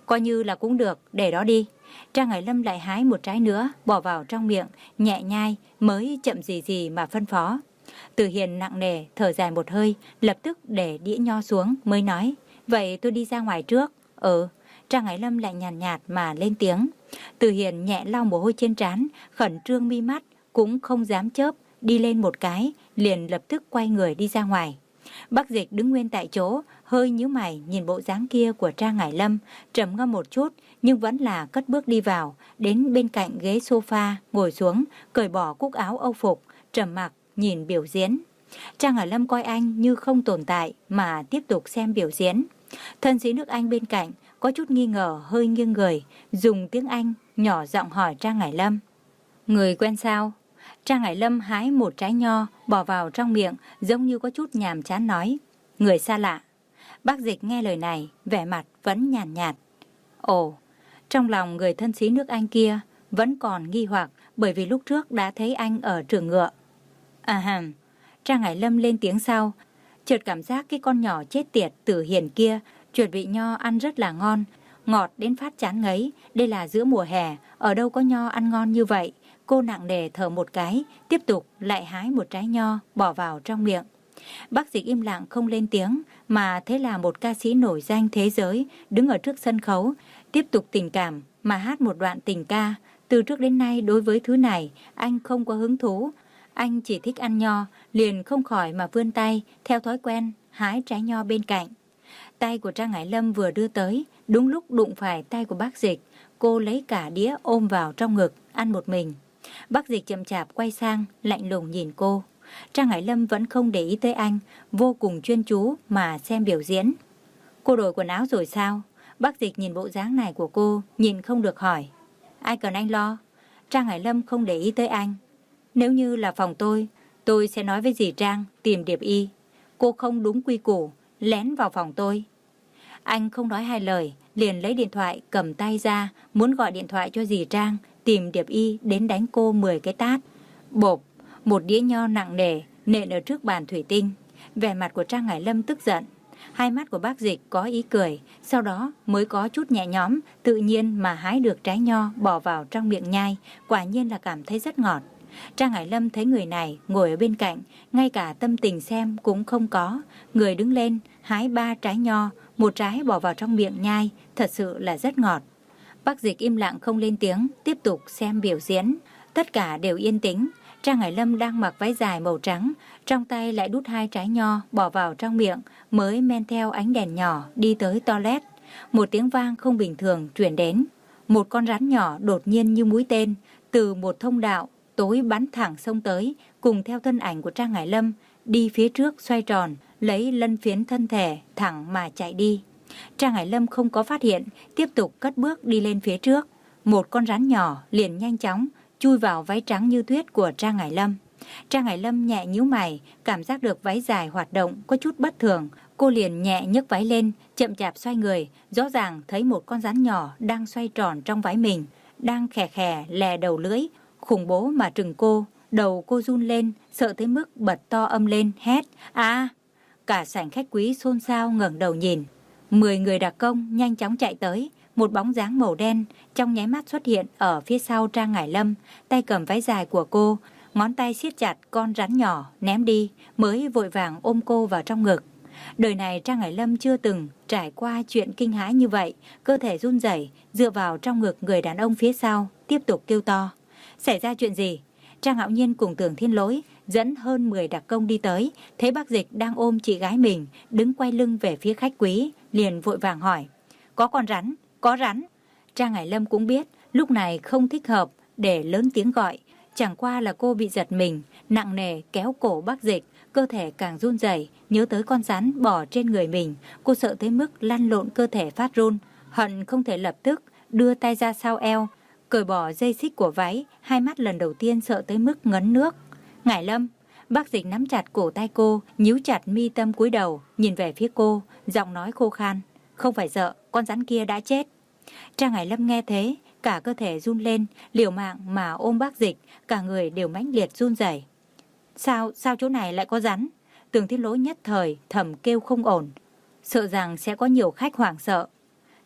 Coi như là cũng được, để đó đi. Trang Hải Lâm lại hái một trái nữa, bỏ vào trong miệng, nhẹ nhai, mới chậm gì gì mà phân phó. Từ Hiền nặng nề, thở dài một hơi, lập tức để đĩa nho xuống, mới nói, vậy tôi đi ra ngoài trước. Ừ, Trang Hải Lâm lại nhàn nhạt, nhạt mà lên tiếng. Từ Hiền nhẹ lau mồ hôi trên trán, khẩn trương mi mắt, cũng không dám chớp, đi lên một cái, liền lập tức quay người đi ra ngoài. Bác Dịch đứng nguyên tại chỗ, hơi nhíu mày nhìn bộ dáng kia của Trang Hải Lâm, trầm ngâm một chút, nhưng vẫn là cất bước đi vào, đến bên cạnh ghế sofa, ngồi xuống, cởi bỏ cúc áo âu phục, trầm mặc nhìn biểu diễn. Trang Hải Lâm coi anh như không tồn tại mà tiếp tục xem biểu diễn. Thân sĩ nước Anh bên cạnh có chút nghi ngờ, hơi nghiêng người, dùng tiếng Anh nhỏ giọng hỏi Trang Hải Lâm. Người quen sao? Trang Hải Lâm hái một trái nho, bỏ vào trong miệng, giống như có chút nhàm chán nói. Người xa lạ. Bác Dịch nghe lời này, vẻ mặt vẫn nhàn nhạt, nhạt. Ồ, trong lòng người thân sĩ nước Anh kia vẫn còn nghi hoặc, bởi vì lúc trước đã thấy anh ở trường ngựa. À hàm, Trang Hải Lâm lên tiếng sau, chợt cảm giác cái con nhỏ chết tiệt Từ Hiền kia chuẩn bị nho ăn rất là ngon, ngọt đến phát chán ngấy. Đây là giữa mùa hè, ở đâu có nho ăn ngon như vậy. Cô nặng nề thở một cái, tiếp tục lại hái một trái nho, bỏ vào trong miệng. Bác Dịch im lặng không lên tiếng, mà thế là một ca sĩ nổi danh thế giới đứng ở trước sân khấu, tiếp tục tình cảm mà hát một đoạn tình ca. Từ trước đến nay đối với thứ này, anh không có hứng thú. Anh chỉ thích ăn nho, liền không khỏi mà vươn tay, theo thói quen, hái trái nho bên cạnh. Tay của Trang Hải Lâm vừa đưa tới, đúng lúc đụng phải tay của bác Dịch. Cô lấy cả đĩa ôm vào trong ngực, ăn một mình. Bác Dịch chậm chạp quay sang, lạnh lùng nhìn cô. Trang Hải Lâm vẫn không để ý tới anh, vô cùng chuyên chú mà xem biểu diễn. Cô đổi quần áo rồi sao? Bác Dịch nhìn bộ dáng này của cô, nhìn không được hỏi. Ai cần anh lo? Trang Hải Lâm không để ý tới anh. Nếu như là phòng tôi, tôi sẽ nói với dì Trang tìm Điệp Y. Cô không đúng quy củ, lén vào phòng tôi. Anh không nói hai lời, liền lấy điện thoại cầm tay ra, muốn gọi điện thoại cho dì Trang tìm Điệp Y đến đánh cô mười cái tát. Bộp, một đĩa nho nặng nề nện ở trước bàn thủy tinh. Vẻ mặt của Trang Hải Lâm tức giận. Hai mắt của bác Dịch có ý cười, sau đó mới có chút nhẹ nhõm, tự nhiên mà hái được trái nho bỏ vào trong miệng nhai, quả nhiên là cảm thấy rất ngọt. Trang Hải Lâm thấy người này ngồi ở bên cạnh, ngay cả tâm tình xem cũng không có. Người đứng lên, hái ba trái nho, một trái bỏ vào trong miệng nhai, thật sự là rất ngọt. Bác Dịch im lặng không lên tiếng, tiếp tục xem biểu diễn. Tất cả đều yên tĩnh. Trang Hải Lâm đang mặc váy dài màu trắng, trong tay lại đút hai trái nho bỏ vào trong miệng, mới men theo ánh đèn nhỏ đi tới toilet. Một tiếng vang không bình thường truyền đến. Một con rắn nhỏ đột nhiên như mũi tên, từ một thông đạo tối bắn thẳng xông tới, cùng theo thân ảnh của Trang Hải Lâm, đi phía trước xoay tròn, lấy lân phiến thân thể thẳng mà chạy đi. Trang Hải Lâm không có phát hiện, tiếp tục cất bước đi lên phía trước. Một con rắn nhỏ liền nhanh chóng chui vào váy trắng như tuyết của Trang Hải Lâm. Trang Hải Lâm nhẹ nhíu mày, cảm giác được váy dài hoạt động có chút bất thường. Cô liền nhẹ nhấc váy lên, chậm chạp xoay người, rõ ràng thấy một con rắn nhỏ đang xoay tròn trong váy mình, đang khè khè lè đầu lưỡi, khủng bố mà trừng cô. Đầu cô run lên, sợ tới mức bật to âm lên, hét. À! Cả sảnh khách quý xôn xao ngẩng đầu nhìn. Mười người đặc công nhanh chóng chạy tới. Một bóng dáng màu đen trong nháy mắt xuất hiện ở phía sau Trang Hải Lâm, tay cầm váy dài của cô, ngón tay siết chặt con rắn nhỏ ném đi, mới vội vàng ôm cô vào trong ngực. Đời này Trang Hải Lâm chưa từng trải qua chuyện kinh hãi như vậy, cơ thể run rẩy dựa vào trong ngực người đàn ông phía sau, tiếp tục kêu to. Xảy ra chuyện gì? Trang Hạo Nhiên cùng Tưởng Thiên Lỗi dẫn hơn mười đặc công đi tới, thấy bác Dịch đang ôm chị gái mình, đứng quay lưng về phía khách quý, liền vội vàng hỏi. Có con rắn, có rắn. Trang Hải Lâm cũng biết lúc này không thích hợp để lớn tiếng gọi, chẳng qua là cô bị giật mình, nặng nề kéo cổ bác Dịch, cơ thể càng run rẩy, nhớ tới con rắn bò trên người mình, cô sợ tới mức lăn lộn cơ thể phát run, hận không thể lập tức đưa tay ra sau eo, cởi bỏ dây xích của váy, hai mắt lần đầu tiên sợ tới mức ngấn nước. Ngải Lâm, bác Dịch nắm chặt cổ tay cô, nhíu chặt mi tâm cúi đầu, nhìn về phía cô, giọng nói khô khan. Không phải sợ, con rắn kia đã chết. Trang Hải Lâm nghe thế, cả cơ thể run lên, liều mạng mà ôm bác Dịch, cả người đều mãnh liệt run rẩy. Sao, sao chỗ này lại có rắn? Tưởng Thiên Lỗi nhất thời thầm kêu không ổn, sợ rằng sẽ có nhiều khách hoảng sợ.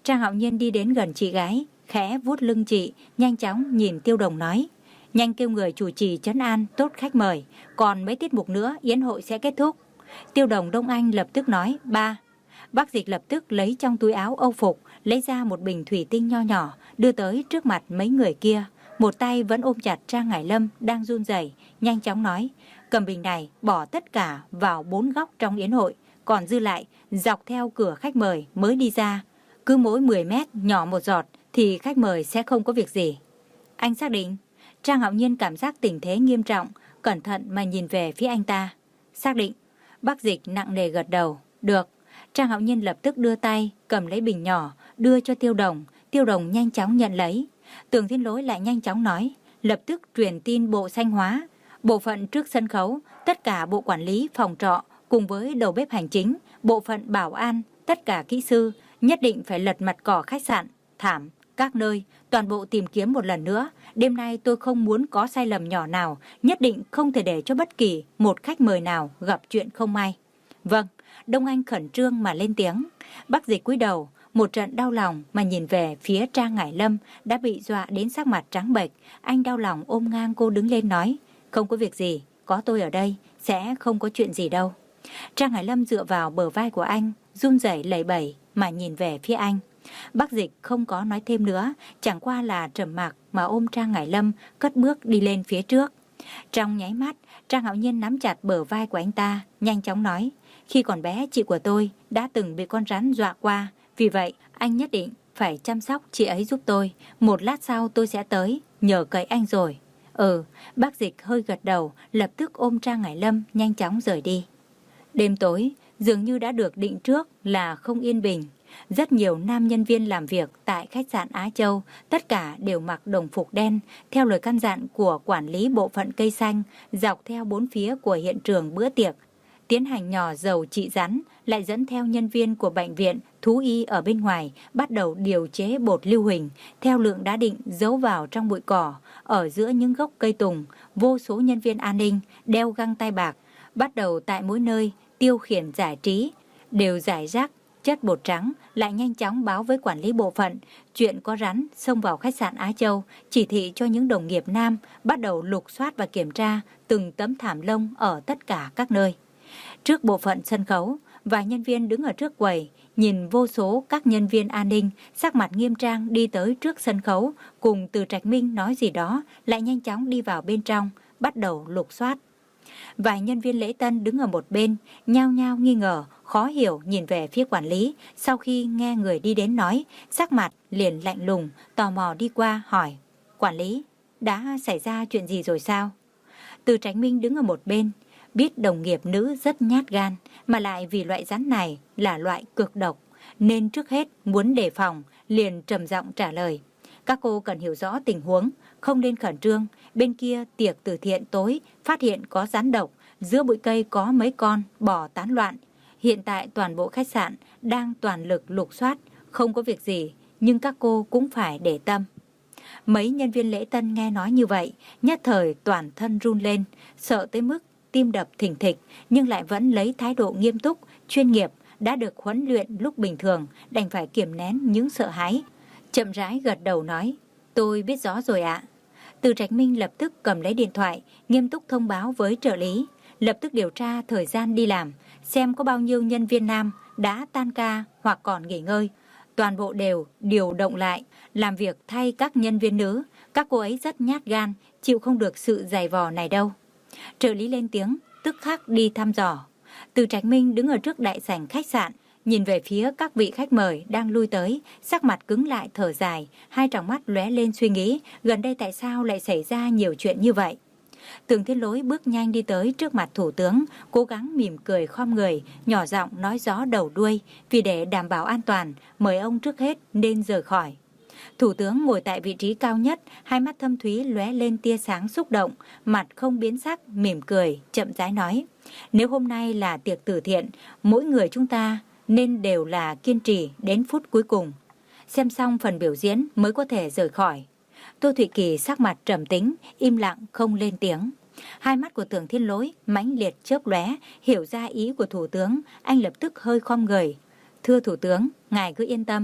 Trang Hạo Nhiên đi đến gần chị gái, khẽ vuốt lưng chị, nhanh chóng nhìn Tiêu Đồng nói: nhanh kêu người chủ trì trấn an tốt khách mời, còn mấy tiết mục nữa yến hội sẽ kết thúc. Tiêu Đồng Đông Anh lập tức nói: ba. Bác Dịch lập tức lấy trong túi áo âu phục, lấy ra một bình thủy tinh nho nhỏ, đưa tới trước mặt mấy người kia. Một tay vẫn ôm chặt Trang Ngải Lâm đang run rẩy, nhanh chóng nói: cầm bình này bỏ tất cả vào bốn góc trong yến hội, còn dư lại dọc theo cửa khách mời mới đi ra. Cứ mỗi mười mét nhỏ một giọt thì khách mời sẽ không có việc gì. Anh xác định? Trang Hạo Nhiên cảm giác tình thế nghiêm trọng, cẩn thận mà nhìn về phía anh ta. Xác định. Bác Dịch nặng nề gật đầu. Được. Trang Hạo Nhiên lập tức đưa tay cầm lấy bình nhỏ, đưa cho Tiêu Đồng. Tiêu Đồng nhanh chóng nhận lấy. Tường Thiên Lỗi lại nhanh chóng nói: lập tức truyền tin bộ Xanh Hóa, bộ phận trước sân khấu, tất cả bộ quản lý phòng trọ cùng với đầu bếp hành chính, bộ phận bảo an, tất cả kỹ sư nhất định phải lật mặt cỏ khách sạn, thảm, các nơi, toàn bộ tìm kiếm một lần nữa. Đêm nay tôi không muốn có sai lầm nhỏ nào, nhất định không thể để cho bất kỳ một khách mời nào gặp chuyện không may. Vâng. Đông Anh khẩn trương mà lên tiếng. Bác Dịch cúi đầu, một trận đau lòng mà nhìn về phía Trang Ngải Lâm đã bị dọa đến sắc mặt trắng bệch. Anh đau lòng ôm ngang cô đứng lên nói: không có việc gì, có tôi ở đây, sẽ không có chuyện gì đâu. Trang Ngải Lâm dựa vào bờ vai của anh, run rẩy lẩy bẩy mà nhìn về phía anh. Bác Dịch không có nói thêm nữa, chẳng qua là trầm mặc mà ôm Trang Ngải Lâm cất bước đi lên phía trước. Trong nháy mắt, Trang Hạo Nhiên nắm chặt bờ vai của anh ta, nhanh chóng nói: khi còn bé chị của tôi đã từng bị con rắn dọa qua, vì vậy anh nhất định phải chăm sóc chị ấy giúp tôi. Một lát sau tôi sẽ tới, nhờ cậy anh rồi. Ừ, bác Dịch hơi gật đầu, lập tức ôm Trang Ngải Lâm nhanh chóng rời đi. Đêm tối dường như đã được định trước là không yên bình. Rất nhiều nam nhân viên làm việc tại khách sạn Á Châu, tất cả đều mặc đồng phục đen, theo lời căn dặn của quản lý bộ phận cây xanh, dọc theo bốn phía của hiện trường bữa tiệc, tiến hành nhỏ dầu trị rắn, lại dẫn theo nhân viên của bệnh viện thú y ở bên ngoài, bắt đầu điều chế bột lưu huỳnh, theo lượng đã định giấu vào trong bụi cỏ, ở giữa những gốc cây tùng. Vô số nhân viên an ninh đeo găng tay bạc, bắt đầu tại mỗi nơi tiêu khiển giải trí, đều giải rác chất bột trắng, lại nhanh chóng báo với quản lý bộ phận chuyện có rắn xông vào khách sạn Á Châu, chỉ thị cho những đồng nghiệp nam bắt đầu lục soát và kiểm tra từng tấm thảm lông ở tất cả các nơi. Trước bộ phận sân khấu, vài nhân viên đứng ở trước quầy, nhìn vô số các nhân viên an ninh sắc mặt nghiêm trang đi tới trước sân khấu, cùng Từ Trạch Minh nói gì đó, lại nhanh chóng đi vào bên trong, bắt đầu lục soát. Vài nhân viên lễ tân đứng ở một bên, nhao nhao nghi ngờ, khó hiểu nhìn về phía quản lý. Sau khi nghe người đi đến nói, sắc mặt liền lạnh lùng, tò mò đi qua hỏi: quản lý, đã xảy ra chuyện gì rồi sao? Từ Trạch Minh đứng ở một bên, biết đồng nghiệp nữ rất nhát gan, mà lại vì loại rắn này là loại cực độc, nên trước hết muốn đề phòng, liền trầm giọng trả lời: các cô cần hiểu rõ tình huống, không nên khẩn trương. Bên kia tiệc từ thiện tối phát hiện có rắn độc, giữa bụi cây có mấy con bò tán loạn. Hiện tại toàn bộ khách sạn đang toàn lực lục soát, không có việc gì, nhưng các cô cũng phải để tâm. Mấy nhân viên lễ tân nghe nói như vậy, nhất thời toàn thân run lên, sợ tới mức tim đập thình thịch, nhưng lại vẫn lấy thái độ nghiêm túc, chuyên nghiệp, đã được huấn luyện lúc bình thường, đành phải kiềm nén những sợ hãi. Chậm rãi gật đầu nói: tôi biết rõ rồi ạ. Từ Trạch Minh lập tức cầm lấy điện thoại, nghiêm túc thông báo với trợ lý, lập tức điều tra thời gian đi làm, xem có bao nhiêu nhân viên nam đã tan ca hoặc còn nghỉ ngơi. Toàn bộ đều điều động lại, làm việc thay các nhân viên nữ. Các cô ấy rất nhát gan, chịu không được sự giày vò này đâu. Trợ lý lên tiếng, tức khắc đi thăm dò. Từ Trạch Minh đứng ở trước đại sảnh khách sạn, nhìn về phía các vị khách mời đang lui tới, sắc mặt cứng lại thở dài, hai tròng mắt lóe lên suy nghĩ, gần đây tại sao lại xảy ra nhiều chuyện như vậy. Tường Thiên Lỗi bước nhanh đi tới trước mặt thủ tướng, cố gắng mỉm cười khom người, nhỏ giọng nói rõ đầu đuôi, vì để đảm bảo an toàn, mời ông trước hết nên rời khỏi. Thủ tướng ngồi tại vị trí cao nhất, hai mắt thâm thúy lóe lên tia sáng xúc động, mặt không biến sắc, mỉm cười, chậm rãi nói: nếu hôm nay là tiệc từ thiện, mỗi người chúng ta nên đều là kiên trì đến phút cuối cùng, xem xong phần biểu diễn mới có thể rời khỏi. Tô Thụy Kỳ sắc mặt trầm tĩnh, im lặng không lên tiếng. Hai mắt của Tường Thiên Lỗi mãnh liệt chớp lóe, hiểu ra ý của thủ tướng, anh lập tức hơi khom người: thưa thủ tướng, ngài cứ yên tâm,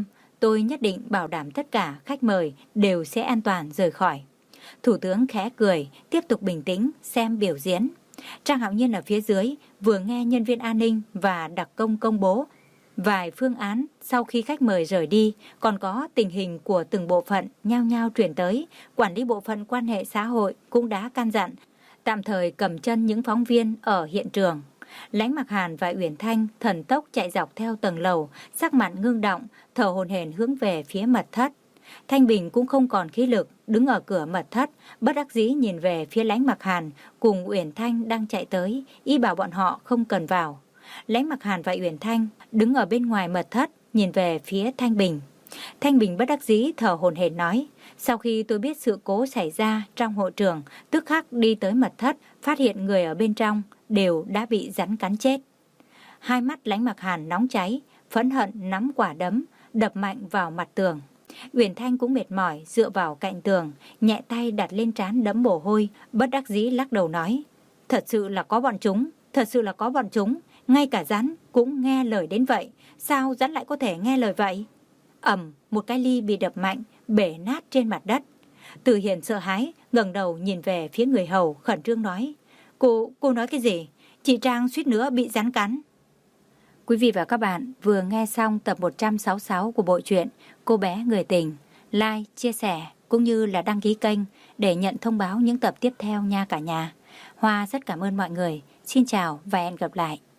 tôi nhất định bảo đảm tất cả khách mời đều sẽ an toàn rời khỏi. Thủ tướng khẽ cười, tiếp tục bình tĩnh xem biểu diễn. Trang Hạo Nhiên ở phía dưới vừa nghe nhân viên an ninh và đặc công công bố vài phương án sau khi khách mời rời đi, còn có tình hình của từng bộ phận nhao nhao truyền tới. Quản lý bộ phận quan hệ xã hội cũng đã căn dặn tạm thời cầm chân những phóng viên ở hiện trường. Lãnh Mặc Hàn và Uyển Thanh thần tốc chạy dọc theo tầng lầu, sắc mặt ngưng động, thở hổn hển hướng về phía mật thất. Thanh Bình cũng không còn khí lực, đứng ở cửa mật thất, bất đắc dĩ nhìn về phía Lãnh Mặc Hàn cùng Uyển Thanh đang chạy tới, ý bảo bọn họ không cần vào. Lãnh Mặc Hàn và Uyển Thanh đứng ở bên ngoài mật thất, nhìn về phía Thanh Bình. Thanh Bình bất đắc dĩ thở hổn hển nói, sau khi tôi biết sự cố xảy ra trong hội trường, tức khắc đi tới mật thất, phát hiện người ở bên trong đều đã bị rắn cắn chết. Hai mắt Lãnh Mặc Hàn nóng cháy, phẫn hận nắm quả đấm, đập mạnh vào mặt tường. Uyển Thanh cũng mệt mỏi dựa vào cạnh tường, nhẹ tay đặt lên trán đẫm mồ hôi, bất đắc dĩ lắc đầu nói, thật sự là có bọn chúng, thật sự là có bọn chúng, ngay cả rắn cũng nghe lời đến vậy, sao rắn lại có thể nghe lời vậy? Ầm, một cái ly bị đập mạnh, bể nát trên mặt đất. Từ Hiền sợ hãi, ngẩng đầu nhìn về phía người hầu, khẩn trương nói, cô, cô nói cái gì? Chị Trang suýt nữa bị rắn cắn. Quý vị và các bạn vừa nghe xong tập một trăm sáu mươi sáu của bộ truyện Cô bé người tình. Like, chia sẻ cũng như là đăng ký kênh để nhận thông báo những tập tiếp theo nha cả nhà. Hoa rất cảm ơn mọi người. Xin chào và hẹn gặp lại.